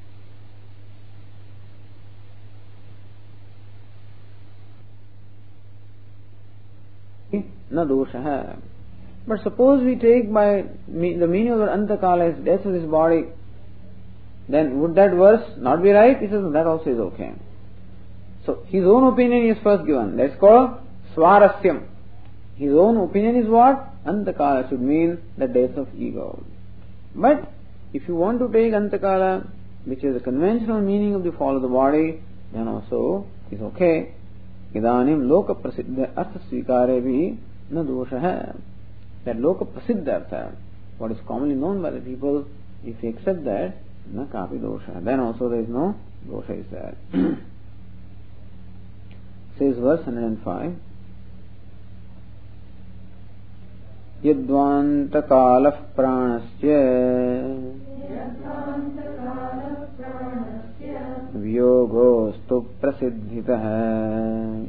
na dosha. But suppose we take by the meaning of the antakala as death of this body, then would that verse not be right? He says that also is okay. So his own opinion is first given. That's called swarasyam. His own opinion is what? Antakala should mean the death of ego. But if you want to take antakala, which is the conventional meaning of the fall of the body, then also is okay. Idanim loka prasiddha artha svikare bhi na dosha hai. That loka prasiddha artha, what is commonly known by the people, if you accept that, na kapi dosha. Then also there is no dosha is there. Says verse one hundred five. Yadvantakalaf pranasya Vyogostu prasiddhitah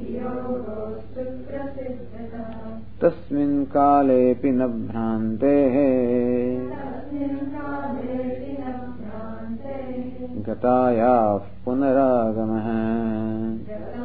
Tasmin kalepi na bhrantehe Gatayah punaragamah.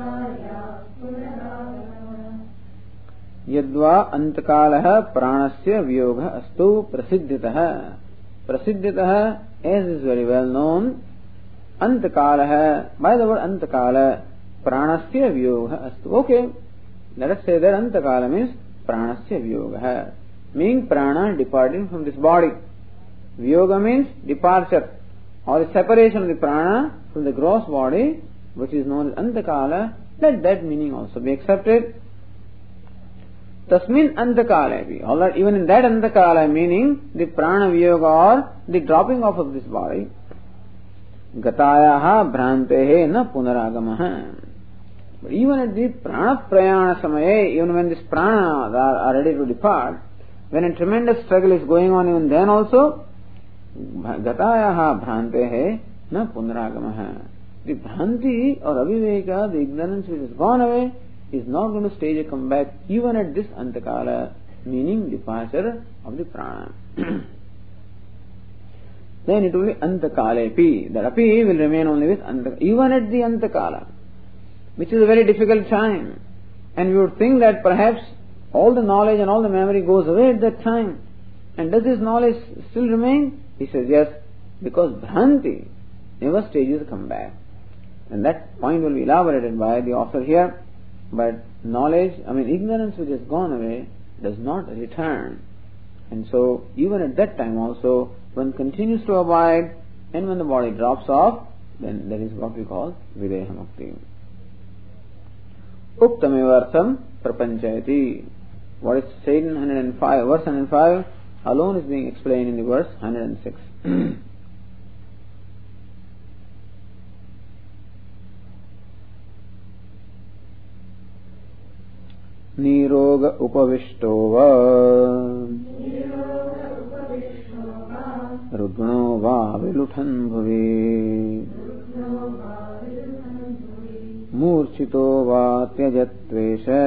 Yadva antakalah pranasya vyoga astu prasiddhitah. Prasiddhitah, as is very well known, antakalah, by the word antakala, pranasya vyoga astu. Okay, let us say that antakala means pranasya vyoga, meaning prana departing from this body. Vyoga means departure or separation of the prana from the gross body, which is known as antakala. Let that meaning also be accepted. Tasmin antakale. Alright, even in that antakala, meaning the prana viyoga or the dropping off of this body, gatayaha bhrantehe na punaragamaha. But even at the prana prayana samaye, even when this prana are, are ready to depart, when a tremendous struggle is going on, even then also, gatayaha bhrantehe na punaragamaha. The bhranti or aviveka, the ignorance which has gone away, is not going to stage a comeback even at this antakala, meaning departure of the prana. Then it will be antakalepi. That api will remain only with antakala, even at the antakala, which is a very difficult time. And we would think that perhaps all the knowledge and all the memory goes away at that time. And does this knowledge still remain? He says yes, because bhranti never stages a comeback. And that point will be elaborated by the author here. But knowledge, I mean ignorance which has gone away, does not return. And so even at that time also, one continues to abide, and when the body drops off, then that is what we call videha mukti. Uktamevartham prapanchayati. What is said in one hundred five, verse one hundred five alone is being explained in the verse one hundred six. Niroga upavishto Rugno va viluthan bhuvi Murchito va tyajatvesha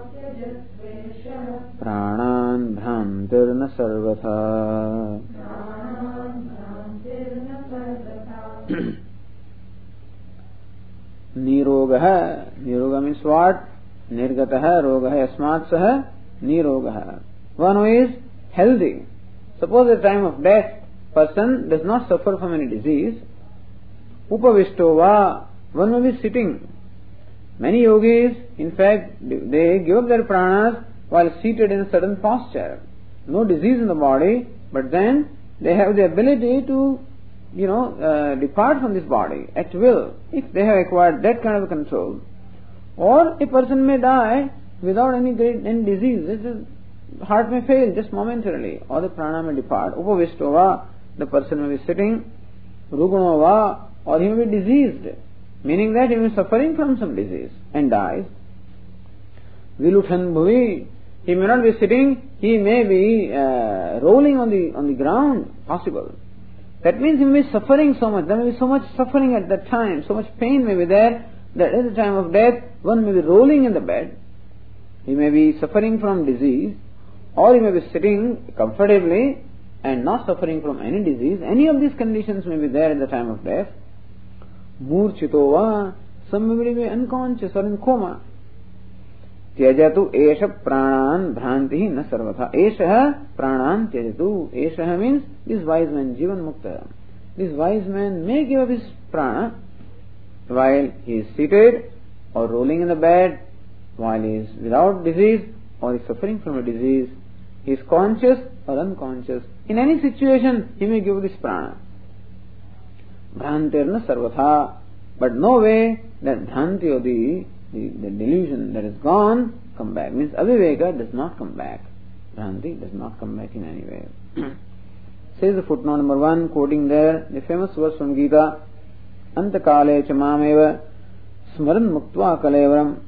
Pranan bhrantirna sarvatha Nirogah. Niroga means what? Nirgatah Rogah Yasmat Sah Nirogah. One who is healthy. Suppose at the time of death, person does not suffer from any disease. Upavistova, one may be sitting. Many yogis, in fact, they give up their pranas while seated in a certain posture. No disease in the body, but then they have the ability to, you know, uh, depart from this body at will, if they have acquired that kind of a control. Or a person may die without any great any disease. This is, heart may fail just momentarily, or the prana may depart. Upavistova, the person may be sitting. Rugunova, or he may be diseased, meaning that he may be suffering from some disease and dies. Viluthan bhuvi, he may not be sitting, he may be uh, rolling on the on the ground, possible. That means he may be suffering so much, there may be so much suffering at that time, so much pain may be there, that at the time of death, one may be rolling in the bed. He may be suffering from disease, or he may be sitting comfortably and not suffering from any disease. Any of these conditions may be there at the time of death. Murchitova, somebody may be unconscious or in coma. Tyajatu esha pranan bhranti na sarvatha. Esha pranan tyajatu. Esha means this wise man, Jivan Mukta. This wise man may give up his prana while he is seated or rolling in the bed, while he is without disease or is suffering from a disease. He is conscious or unconscious. In any situation, he may give this prana. Bhrantirna sarvatha. But no way that bhranti or the, the, the delusion that is gone come back. Means aviveka does not come back. Bhranti does not come back in any way. Says the footnote number one, quoting there the famous verse from Gita, Antakale chamameva smaran muktva kalevaram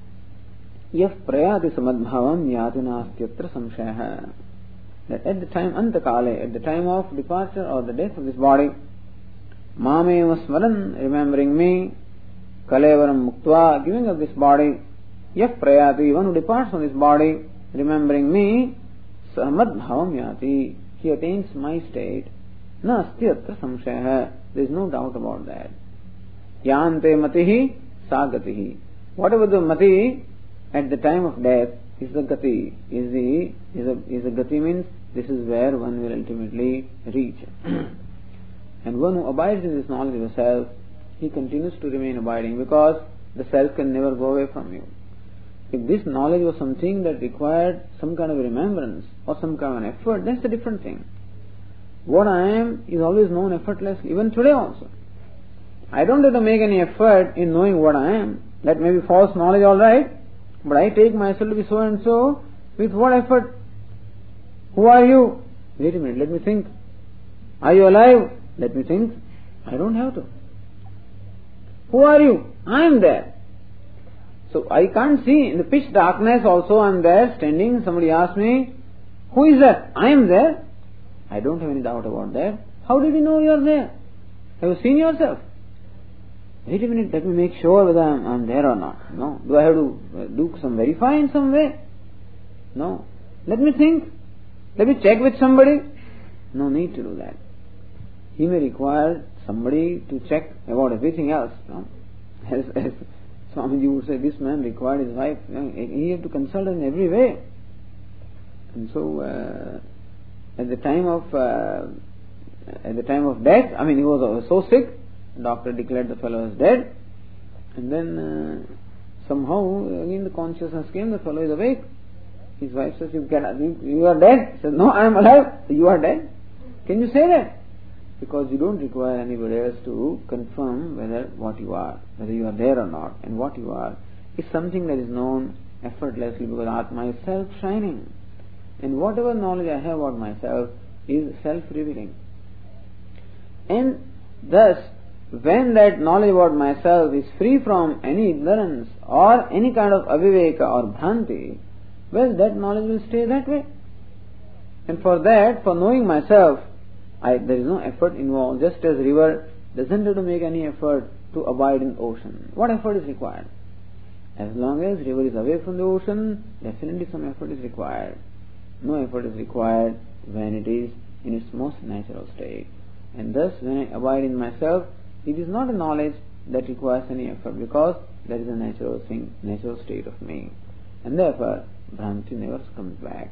yah prayati samadbhavam yati nastyatra samshayah. That at the time, Antakale, at the time of departure or the death of this body, Mameva smaran, remembering me, Kalevaram muktva, giving up this body, Yah prayati, one who departs from this body, remembering me, Samad bhavam yati, he attains my state, Na astyatra samshayah, there is no doubt about that. Yante matihi, sagatihi. Whatever the mati, at the time of death, is the gati, is the, is a, is a gati means, this is where one will ultimately reach. And one who abides in this knowledge of the self, he continues to remain abiding, because the self can never go away from you. If this knowledge was something that required some kind of remembrance or some kind of effort, that's a different thing. What I am is always known effortlessly, even today also. I don't have to make any effort in knowing what I am. That may be false knowledge, alright, but I take myself to be so and so, with what effort? Who are you? Wait a minute, let me think. Are you alive? Let me think. I don't have to. Who are you? I am there. So I can't see. In the pitch darkness also I am there, standing. Somebody asks me, who is that? I am there. I don't have any doubt about that. How did you know you are there? Have you seen yourself? Wait a minute, let me make sure whether I am, I am there or not. No. Do I have to do some verify in some way? No. Let me think. Let me check with somebody. No need to do that. He may require somebody to check about everything else. No? As, as Swamiji would say, this man required his wife. You know, he had to consult her in every way. And so, uh, at the time of uh, at the time of death, I mean, he was so sick. The doctor declared the fellow was dead, and then uh, somehow again the consciousness came. The fellow is awake. His wife says, "You get, you are dead." He says, "No, I am alive." You are dead. Can you say that? Because you don't require anybody else to confirm whether what you are, whether you are there or not, and what you are is something that is known effortlessly, because Atma is self-shining, and whatever knowledge I have about myself is self-revealing. And thus, when that knowledge about myself is free from any ignorance or any kind of aviveka or bhranti, well, that knowledge will stay that way. And for that, for knowing myself, I, there is no effort involved. Just as river doesn't have to make any effort to abide in ocean. What effort is required? As long as river is away from the ocean, definitely some effort is required. No effort is required when it is in its most natural state. And thus, when I abide in myself, it is not a knowledge that requires any effort, because that is a natural thing, natural state of me. And therefore, Bhranti never comes back.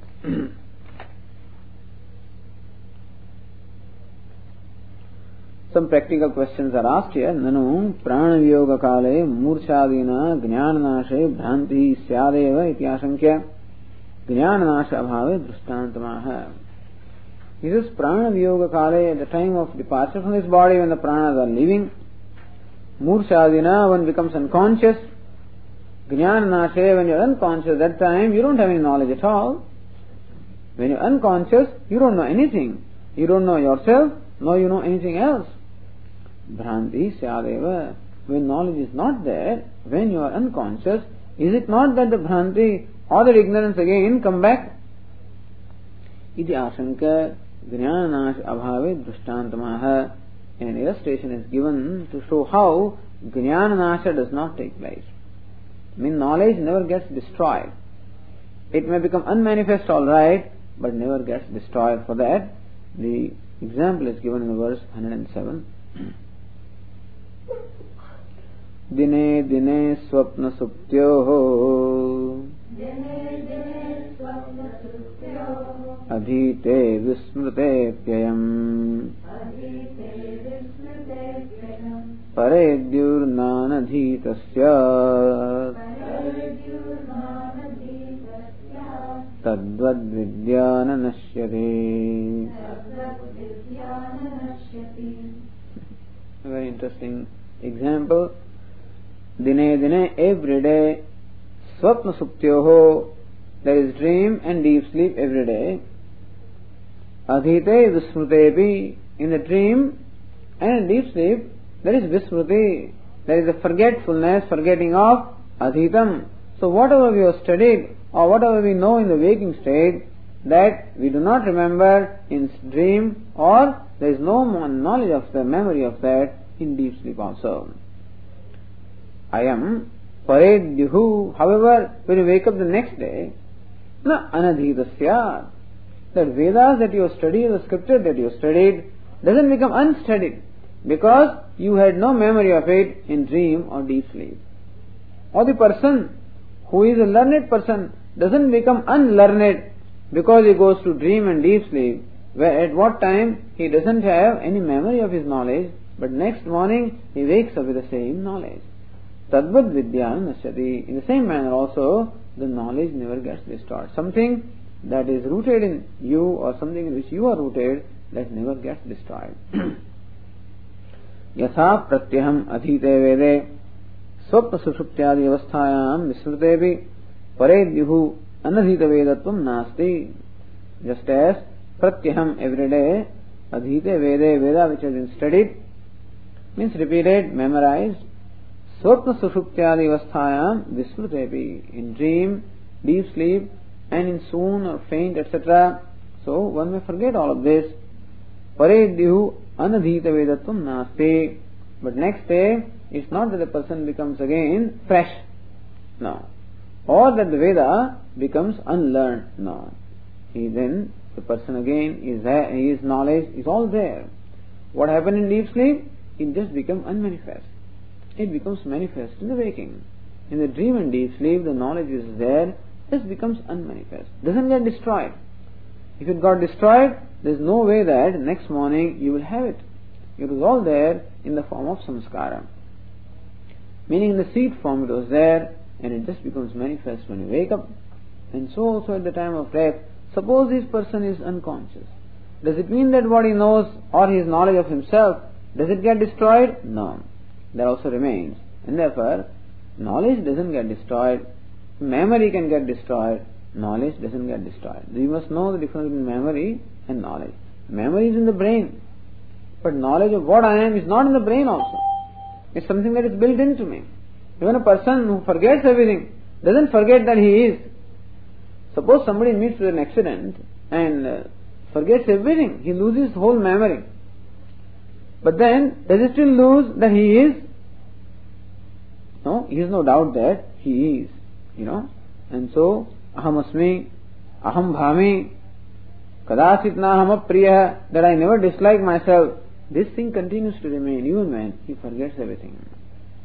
Some practical questions are asked here. Nanu prana viyoga kale murchadina jnananashe bhranti syadeva iti ashankya jnananasha abhave drushtantamaha. He says prana viyoga kale, at the time of departure from this body, when the pranas are leaving, murchadina, one becomes unconscious. Jnananashe, when you are unconscious, that time you don't have any knowledge at all. When you are unconscious, you don't know anything. You don't know yourself, nor you know anything else. Bhranti syadeva, when knowledge is not there, when you are unconscious, is it not that the Bhranti or the ignorance again come back? Iti ashanka jnananash abhave drushtantamaha. An illustration is given to show how jnananasha does not take place. I mean, knowledge never gets destroyed. It may become unmanifest, all right, but never gets destroyed. For that, the example is given in verse one hundred seven. Dine dine swapna suptyoho adhite vismrute pyayam paredyurnanadhitasya tadvad vidyananashyate. A very interesting example. Dine dine, every day, swapna suptyoho, there is dream and deep sleep every day. Adhite vismrutepi, in the dream and deep sleep, there is vismruti, there is a forgetfulness, forgetting of adhitam. So whatever we have studied or whatever we know in the waking state, that we do not remember in dream, or there is no more knowledge of the memory of that in deep sleep also. I am paredyuhu. However, when you wake up the next day, na anadhitasya, that Vedas that you have studied, the scripture that you have studied, doesn't become unstudied, because you had no memory of it in dream or deep sleep. Or the person who is a learned person doesn't become unlearned because he goes to dream and deep sleep, where at what time he doesn't have any memory of his knowledge, but next morning he wakes up with the same knowledge. Tadvad vidyan nasyati. In the same manner also, the knowledge never gets destroyed. Something that is rooted in you, or something in which you are rooted, that never gets destroyed. Yatha pratyaham adhite vede swapna sushuptyadi avasthayam vismrutevi paredyuhu anadhita vedatvam nasti. Just as pratyaham, every day, adhite vede, Veda which has been studied, means repeated, memorized. Swapna sushuptyadi avasthayam vismrutevi, in dream, deep sleep, and in swoon or faint, et cetera. So one may forget all of this. Paredyuhu anadhita vedatvam nasti. But next day, it's not that the person becomes again fresh. No. Or that the Veda becomes unlearned. No. He then, the person again, is there, his knowledge is all there. What happened in deep sleep? It just becomes unmanifest. It becomes manifest in the waking. In the dream and deep sleep, the knowledge is there, just becomes unmanifest. Doesn't get destroyed. If it got destroyed, there is no way that next morning you will have it. It was all there in the form of samskara. Meaning in the seed form it was there, and it just becomes manifest when you wake up. And so also at the time of death, suppose this person is unconscious. Does it mean that what he knows or his knowledge of himself, does it get destroyed? No. That also remains. And therefore, knowledge doesn't get destroyed. Memory can get destroyed. Knowledge doesn't get destroyed. You must know the difference between memory and knowledge. Memory is in the brain. But knowledge of what I am is not in the brain also. It's something that is built into me. Even a person who forgets everything doesn't forget that he is. Suppose somebody meets with an accident and uh, forgets everything. He loses whole memory. But then, does he still lose that he is? No, he has no doubt that he is. You know. And so, aham asmi, aham bhami, kadasit na aham apriya, that I never dislike myself. This thing continues to remain even when he forgets everything.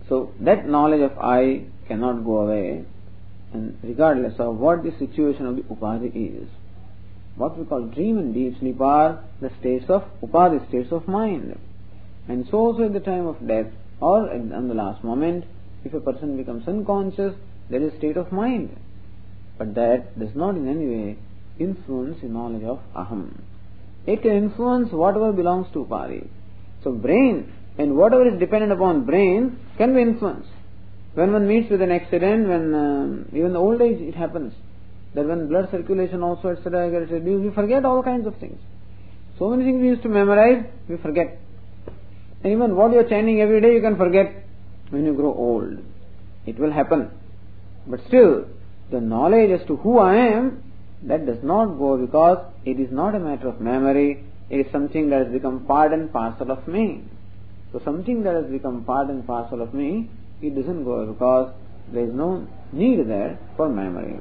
So that knowledge of I cannot go away, and regardless of what the situation of the upadhi is. What we call dream and deep sleep are the states of upadhi, states of mind. And so also at the time of death or at the last moment, if a person becomes unconscious, there is a state of mind. But that does not in any way influence the knowledge of aham. It can influence whatever belongs to upadhi. So brain and whatever is dependent upon brain can be influenced. When one meets with an accident, when um, even the old age it happens, that when blood circulation also et cetera gets reduced, we forget all kinds of things. So many things we used to memorize, we forget. And even what you are chanting every day, you can forget when you grow old. It will happen. But still, the knowledge as to who I am, that does not go, because it is not a matter of memory, it is something that has become part and parcel of me. So something that has become part and parcel of me, it doesn't go because there is no need there for memory.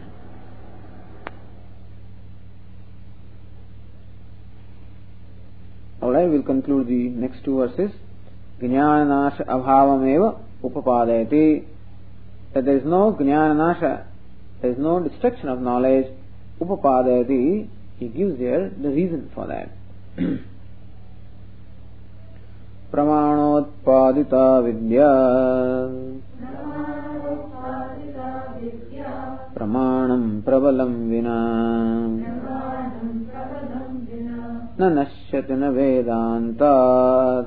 Alright, we'll conclude the next two verses. Jnananasha abhavameva upapadayati. That there is no jnananasha, there is no destruction of knowledge. Upapadayati, he gives here the reason for that. Pramanotpadita vidya Pramanam pravalam vina Na nashyati na vedantad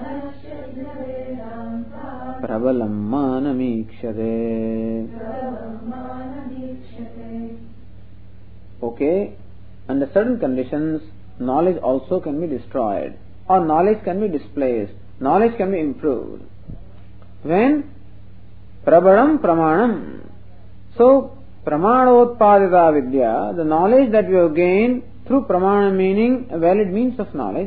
Pravalam manamikshade. Okay, under certain conditions, knowledge also can be destroyed, or knowledge can be displaced, knowledge can be improved. When? Prabharam pramanam. So, pramanotpadita vidya, the knowledge that we have gained through pramana, meaning a valid means of knowledge,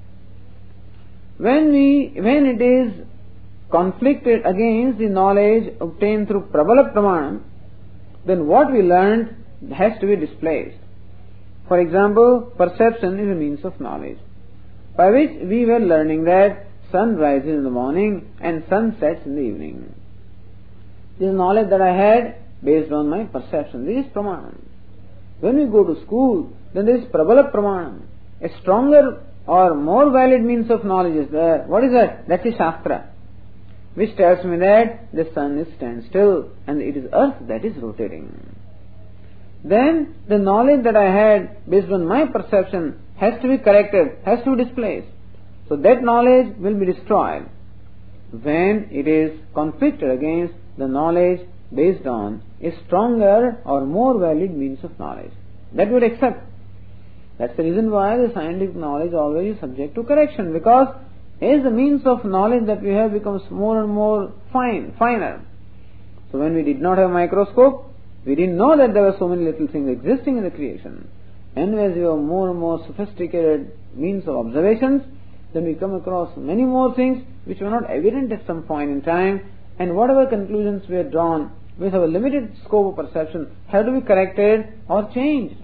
when we, when it is conflicted against the knowledge obtained through prabala pramanam, then what we learned has to be displaced. For example, perception is a means of knowledge, by which we were learning that sun rises in the morning and sun sets in the evening. This is knowledge that I had based on my perception. This is pramanam. When we go to school, then there is prabala pramanam. A stronger or more valid means of knowledge is there. What is that? That is Shastra, which tells me that the sun is stand still and it is earth that is rotating. Then the knowledge that I had based on my perception has to be corrected, has to be displaced. So that knowledge will be destroyed when it is conflicted against the knowledge based on a stronger or more valid means of knowledge. That would accept. That's the reason why the scientific knowledge always is subject to correction, because as the means of knowledge that we have becomes more and more fine, finer. So when we did not have a microscope, we didn't know that there were so many little things existing in the creation. And as we have more and more sophisticated means of observations, then we come across many more things which were not evident at some point in time, and whatever conclusions we had drawn with our limited scope of perception have to be corrected or changed.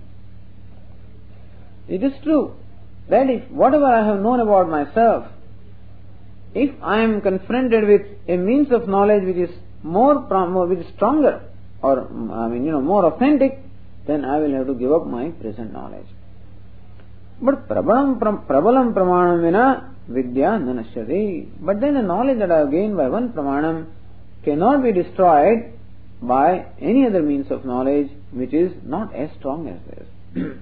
It is true that if whatever I have known about myself, if I am confronted with a means of knowledge which is more, more which is stronger, or I mean, you know, more authentic, then I will have to give up my present knowledge. But prabalam prabalam pramanam vina vidya nanashyati. But then the knowledge that I have gained by one pramanam cannot be destroyed by any other means of knowledge which is not as strong as this.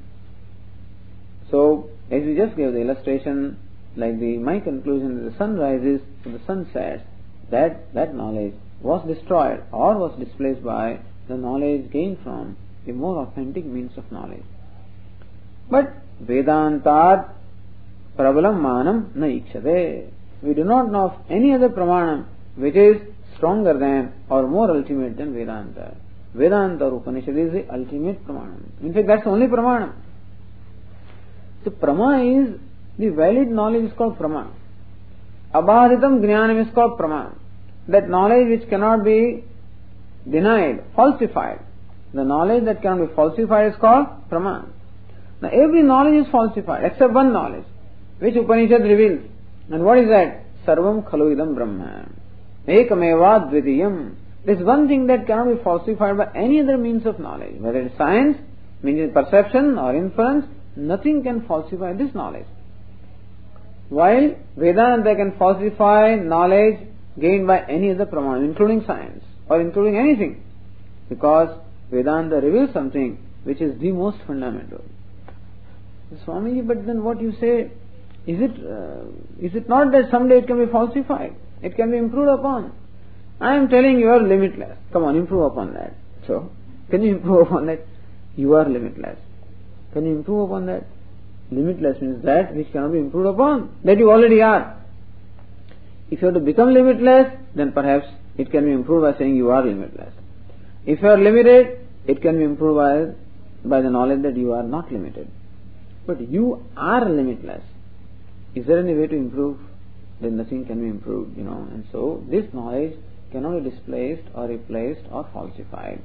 So, as we just gave the illustration, like the my conclusion that the sun rises, so the sun sets, that that knowledge was destroyed or was displaced by the knowledge gained from a more authentic means of knowledge. But Vedantat Pravalam Manam Na Ikshade. We do not know of any other pramanam which is stronger than or more ultimate than Vedanta. Vedanta or Upanishad is the ultimate pramanam. In fact, that's the only pramanam. So Prama is, the valid knowledge is called Prama. Abhaditam Jnanam is called Prama. That knowledge which cannot be denied, falsified. The knowledge that cannot be falsified is called Prama. Now every knowledge is falsified except one knowledge, which Upanishad reveals. And what is that? Sarvam Khalu Idam Brahma. Ekameva dvitiyam. There is one thing that cannot be falsified by any other means of knowledge. Whether it is science, means perception or inference, nothing can falsify this knowledge. While Vedanta can falsify knowledge gained by any other pramana, including science or including anything, because Vedanta reveals something which is the most fundamental. Swamiji, but then what you say, is it uh, is it not that someday it can be falsified? It can be improved upon. I am telling you are limitless. Come on, improve upon that. So, can you improve upon that? You are limitless. Can you improve upon that? Limitless means that which cannot be improved upon, that you already are. If you have to become limitless, then perhaps it can be improved by saying you are limitless. If you are limited, it can be improved by, by the knowledge that you are not limited. But you are limitless. Is there any way to improve? Then nothing can be improved, you know. And so this knowledge cannot be displaced or replaced or falsified.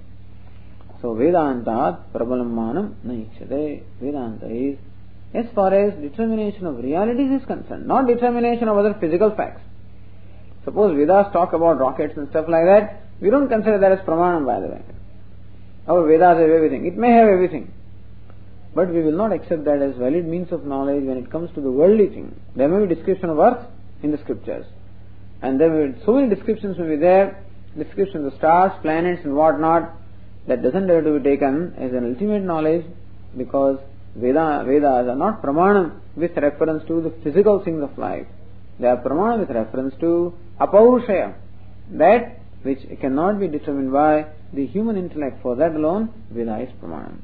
So Vedanta prabalam manam naikshade. Vedanta is as far as determination of realities is concerned, not determination of other physical facts. Suppose Vedas talk about rockets and stuff like that, we don't consider that as pramanam, by the way. Our Vedas have everything. It may have everything. But we will not accept that as valid means of knowledge when it comes to the worldly thing. There may be description of earth in the scriptures. And there will be so many descriptions will be there, descriptions of stars, planets and what not. That doesn't have to be taken as an ultimate knowledge, because Veda, Vedas are not pramanam with reference to the physical things of life. They are pramanam with reference to apaurushaya, that which cannot be determined by the human intellect. For that alone, Veda is pramanam.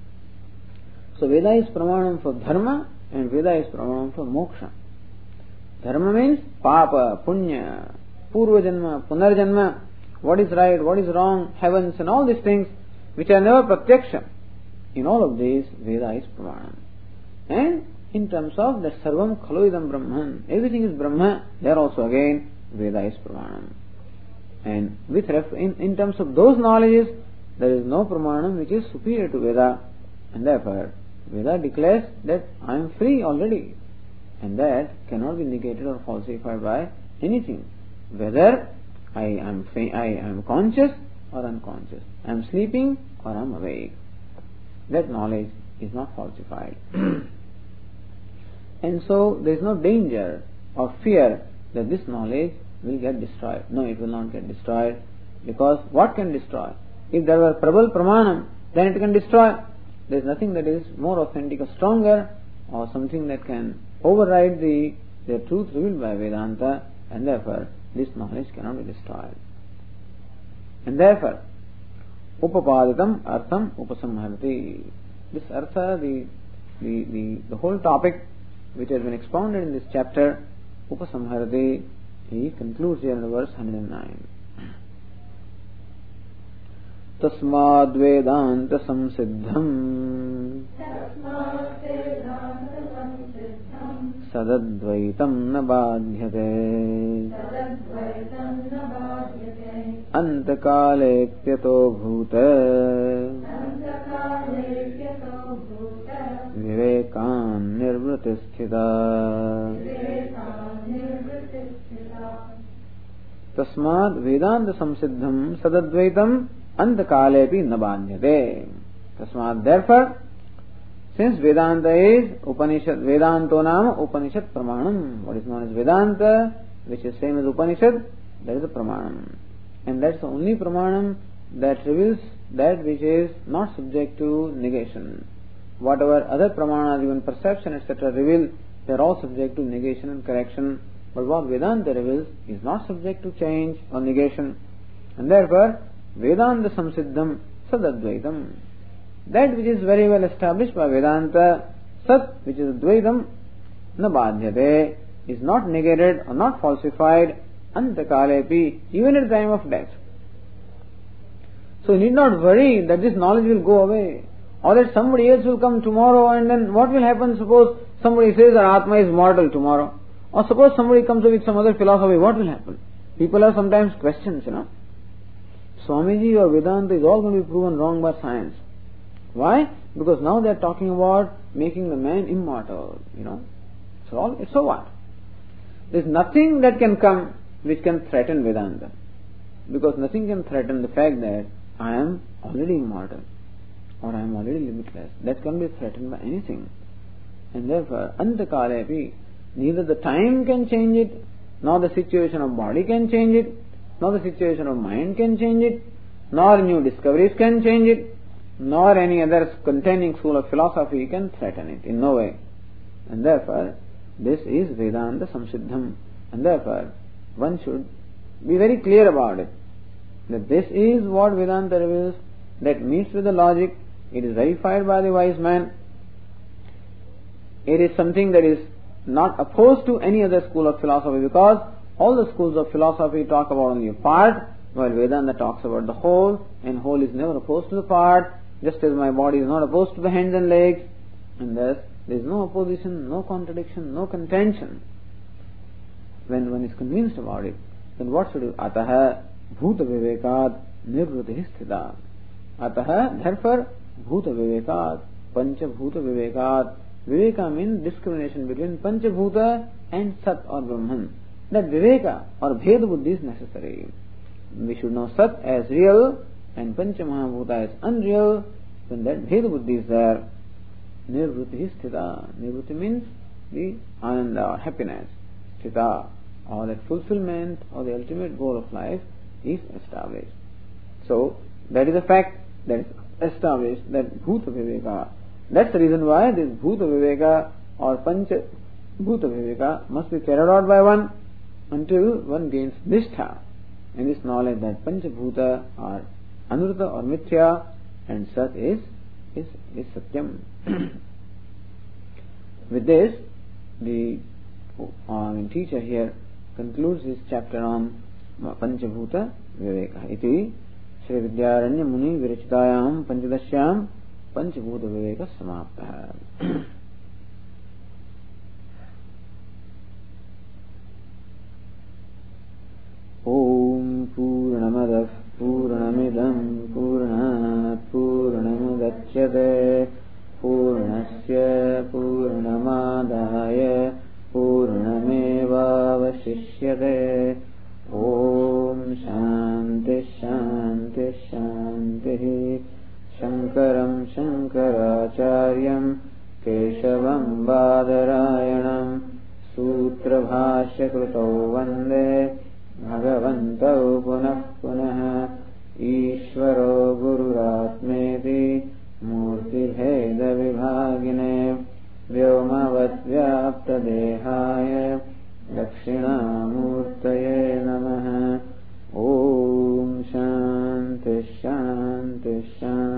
So Veda is pramanam for dharma and Veda is pramanam for moksha. Dharma means papa, punya, purva janma, punarjanma, what is right, what is wrong, heavens and all these things which are never pratyaksha. In all of these, Veda is pramanam. And in terms of that sarvam khaloidam brahman, everything is Brahma, there also again Veda is pramanam. And with ref- in, in terms of those knowledges, there is no pramanam which is superior to Veda, and therefore Veda declares that I am free already, and that cannot be negated or falsified by anything, whether I am fa- I am conscious or unconscious, I am sleeping or I am awake. That knowledge is not falsified. And so there is no danger or fear that this knowledge will get destroyed. No, it will not get destroyed, because what can destroy? If there were prabal pramanam, then it can destroy. There is nothing that is more authentic or stronger, or something that can override the, the truth revealed by Vedanta, and therefore this knowledge cannot be destroyed. And therefore, upapaditam artham upasamharati. This artha, the, the, the, the whole topic which has been expounded in this chapter, upasamharati, he concludes here in the verse one hundred nine. Tasmad Vedanta samsiddham sadadvaitam na badhyate antakale-pyato bhuta vivekan nirvritisthita. Tasmad Vedanta samsiddham sadadvaitam antakalepi na badhyate. Tasmad, therefore, since Vedanta is Upanishad, Vedanto nama Upanishad pramanam. What is known as Vedanta, which is same as Upanishad, that is a pramanam. And that's the only pramanam that reveals that which is not subject to negation. Whatever other pramanas, even perception, et cetera reveal, they are all subject to negation and correction. But what Vedanta reveals is not subject to change or negation. And therefore, Vedanta samsiddham sadadvaitam. That which is very well established by Vedanta, Sat, which is Advaitam, na badhyate, is not negated or not falsified, antakalepi, even at the time of death. So you need not worry that this knowledge will go away, or that somebody else will come tomorrow, and then what will happen? Suppose somebody says that Atma is mortal tomorrow, or suppose somebody comes up with some other philosophy, what will happen? People have sometimes questions, you know. Swamiji or Vedanta is all going to be proven wrong by science. Why? Because now they are talking about making the man immortal, you know. So all, so what? There is nothing that can come which can threaten Vedanta. because nothing can threaten the fact that I am already immortal or I am already limitless. That can be threatened by anything. And therefore, antakalepi, neither the time can change it, nor the situation of body can change it, nor the situation of mind can change it, nor new discoveries can change it, nor any other containing school of philosophy can threaten it in no way. And therefore, this is Vedanta Samsiddham. And therefore, one should be very clear about it, that this is what Vedanta reveals, that meets with the logic, it is verified by the wise man, it is something that is not opposed to any other school of philosophy, because all the schools of philosophy talk about only a part, while Vedanta talks about the whole, and whole is never opposed to the part, just as my body is not opposed to the hands and legs, and thus there is no opposition, no contradiction, no contention. When one is convinced about it, then what should do? Ataha bhuta vivekad nirvriti sthita. Ataha, therefore, bhuta vivekad, pancha bhuta vivekad. Viveka means discrimination between pancha bhuta and sat or Brahman. That viveka or bhed buddhi is necessary. We should know sat as real and pancha mahabhuta as unreal. When that bhed buddhi is there, nirvriti sthita. Nirvriti means the ananda or happiness. Sthita, or that fulfillment or the ultimate goal of life is established. So, that is a fact that is established, that bhuta viveka. That's the reason why this bhuta viveka or pancha bhuta viveka must be carried out by one until one gains nishtha, and this knowledge that pancha bhuta are anurta or mithya and sat is, is, is satyam. With this, the uh, teacher here concludes his chapter on Panchabhuta Viveka. Iti Shri Vidyaranya Muni Virachitayam Panchadashyam Panchabhuta Viveka Samaptaha. Om Purnamadah Purnamidam Purnat Purnamudachyate Purnasya Purnamadaya Purnameva Vasishyate. Om Shanti Shanti Shanti. Shankaram Shankaracharyam Keshavam Badarayanam Sutra Bhashya Krutau Vande Bhagavantau Punah Punah. Ishvaro Gururatmeti Murti Bheda Vibhagine Vyomavad Vyapta Dehaya Dakshinamurtaye Namaha. Om Shanti Shanti Shanti.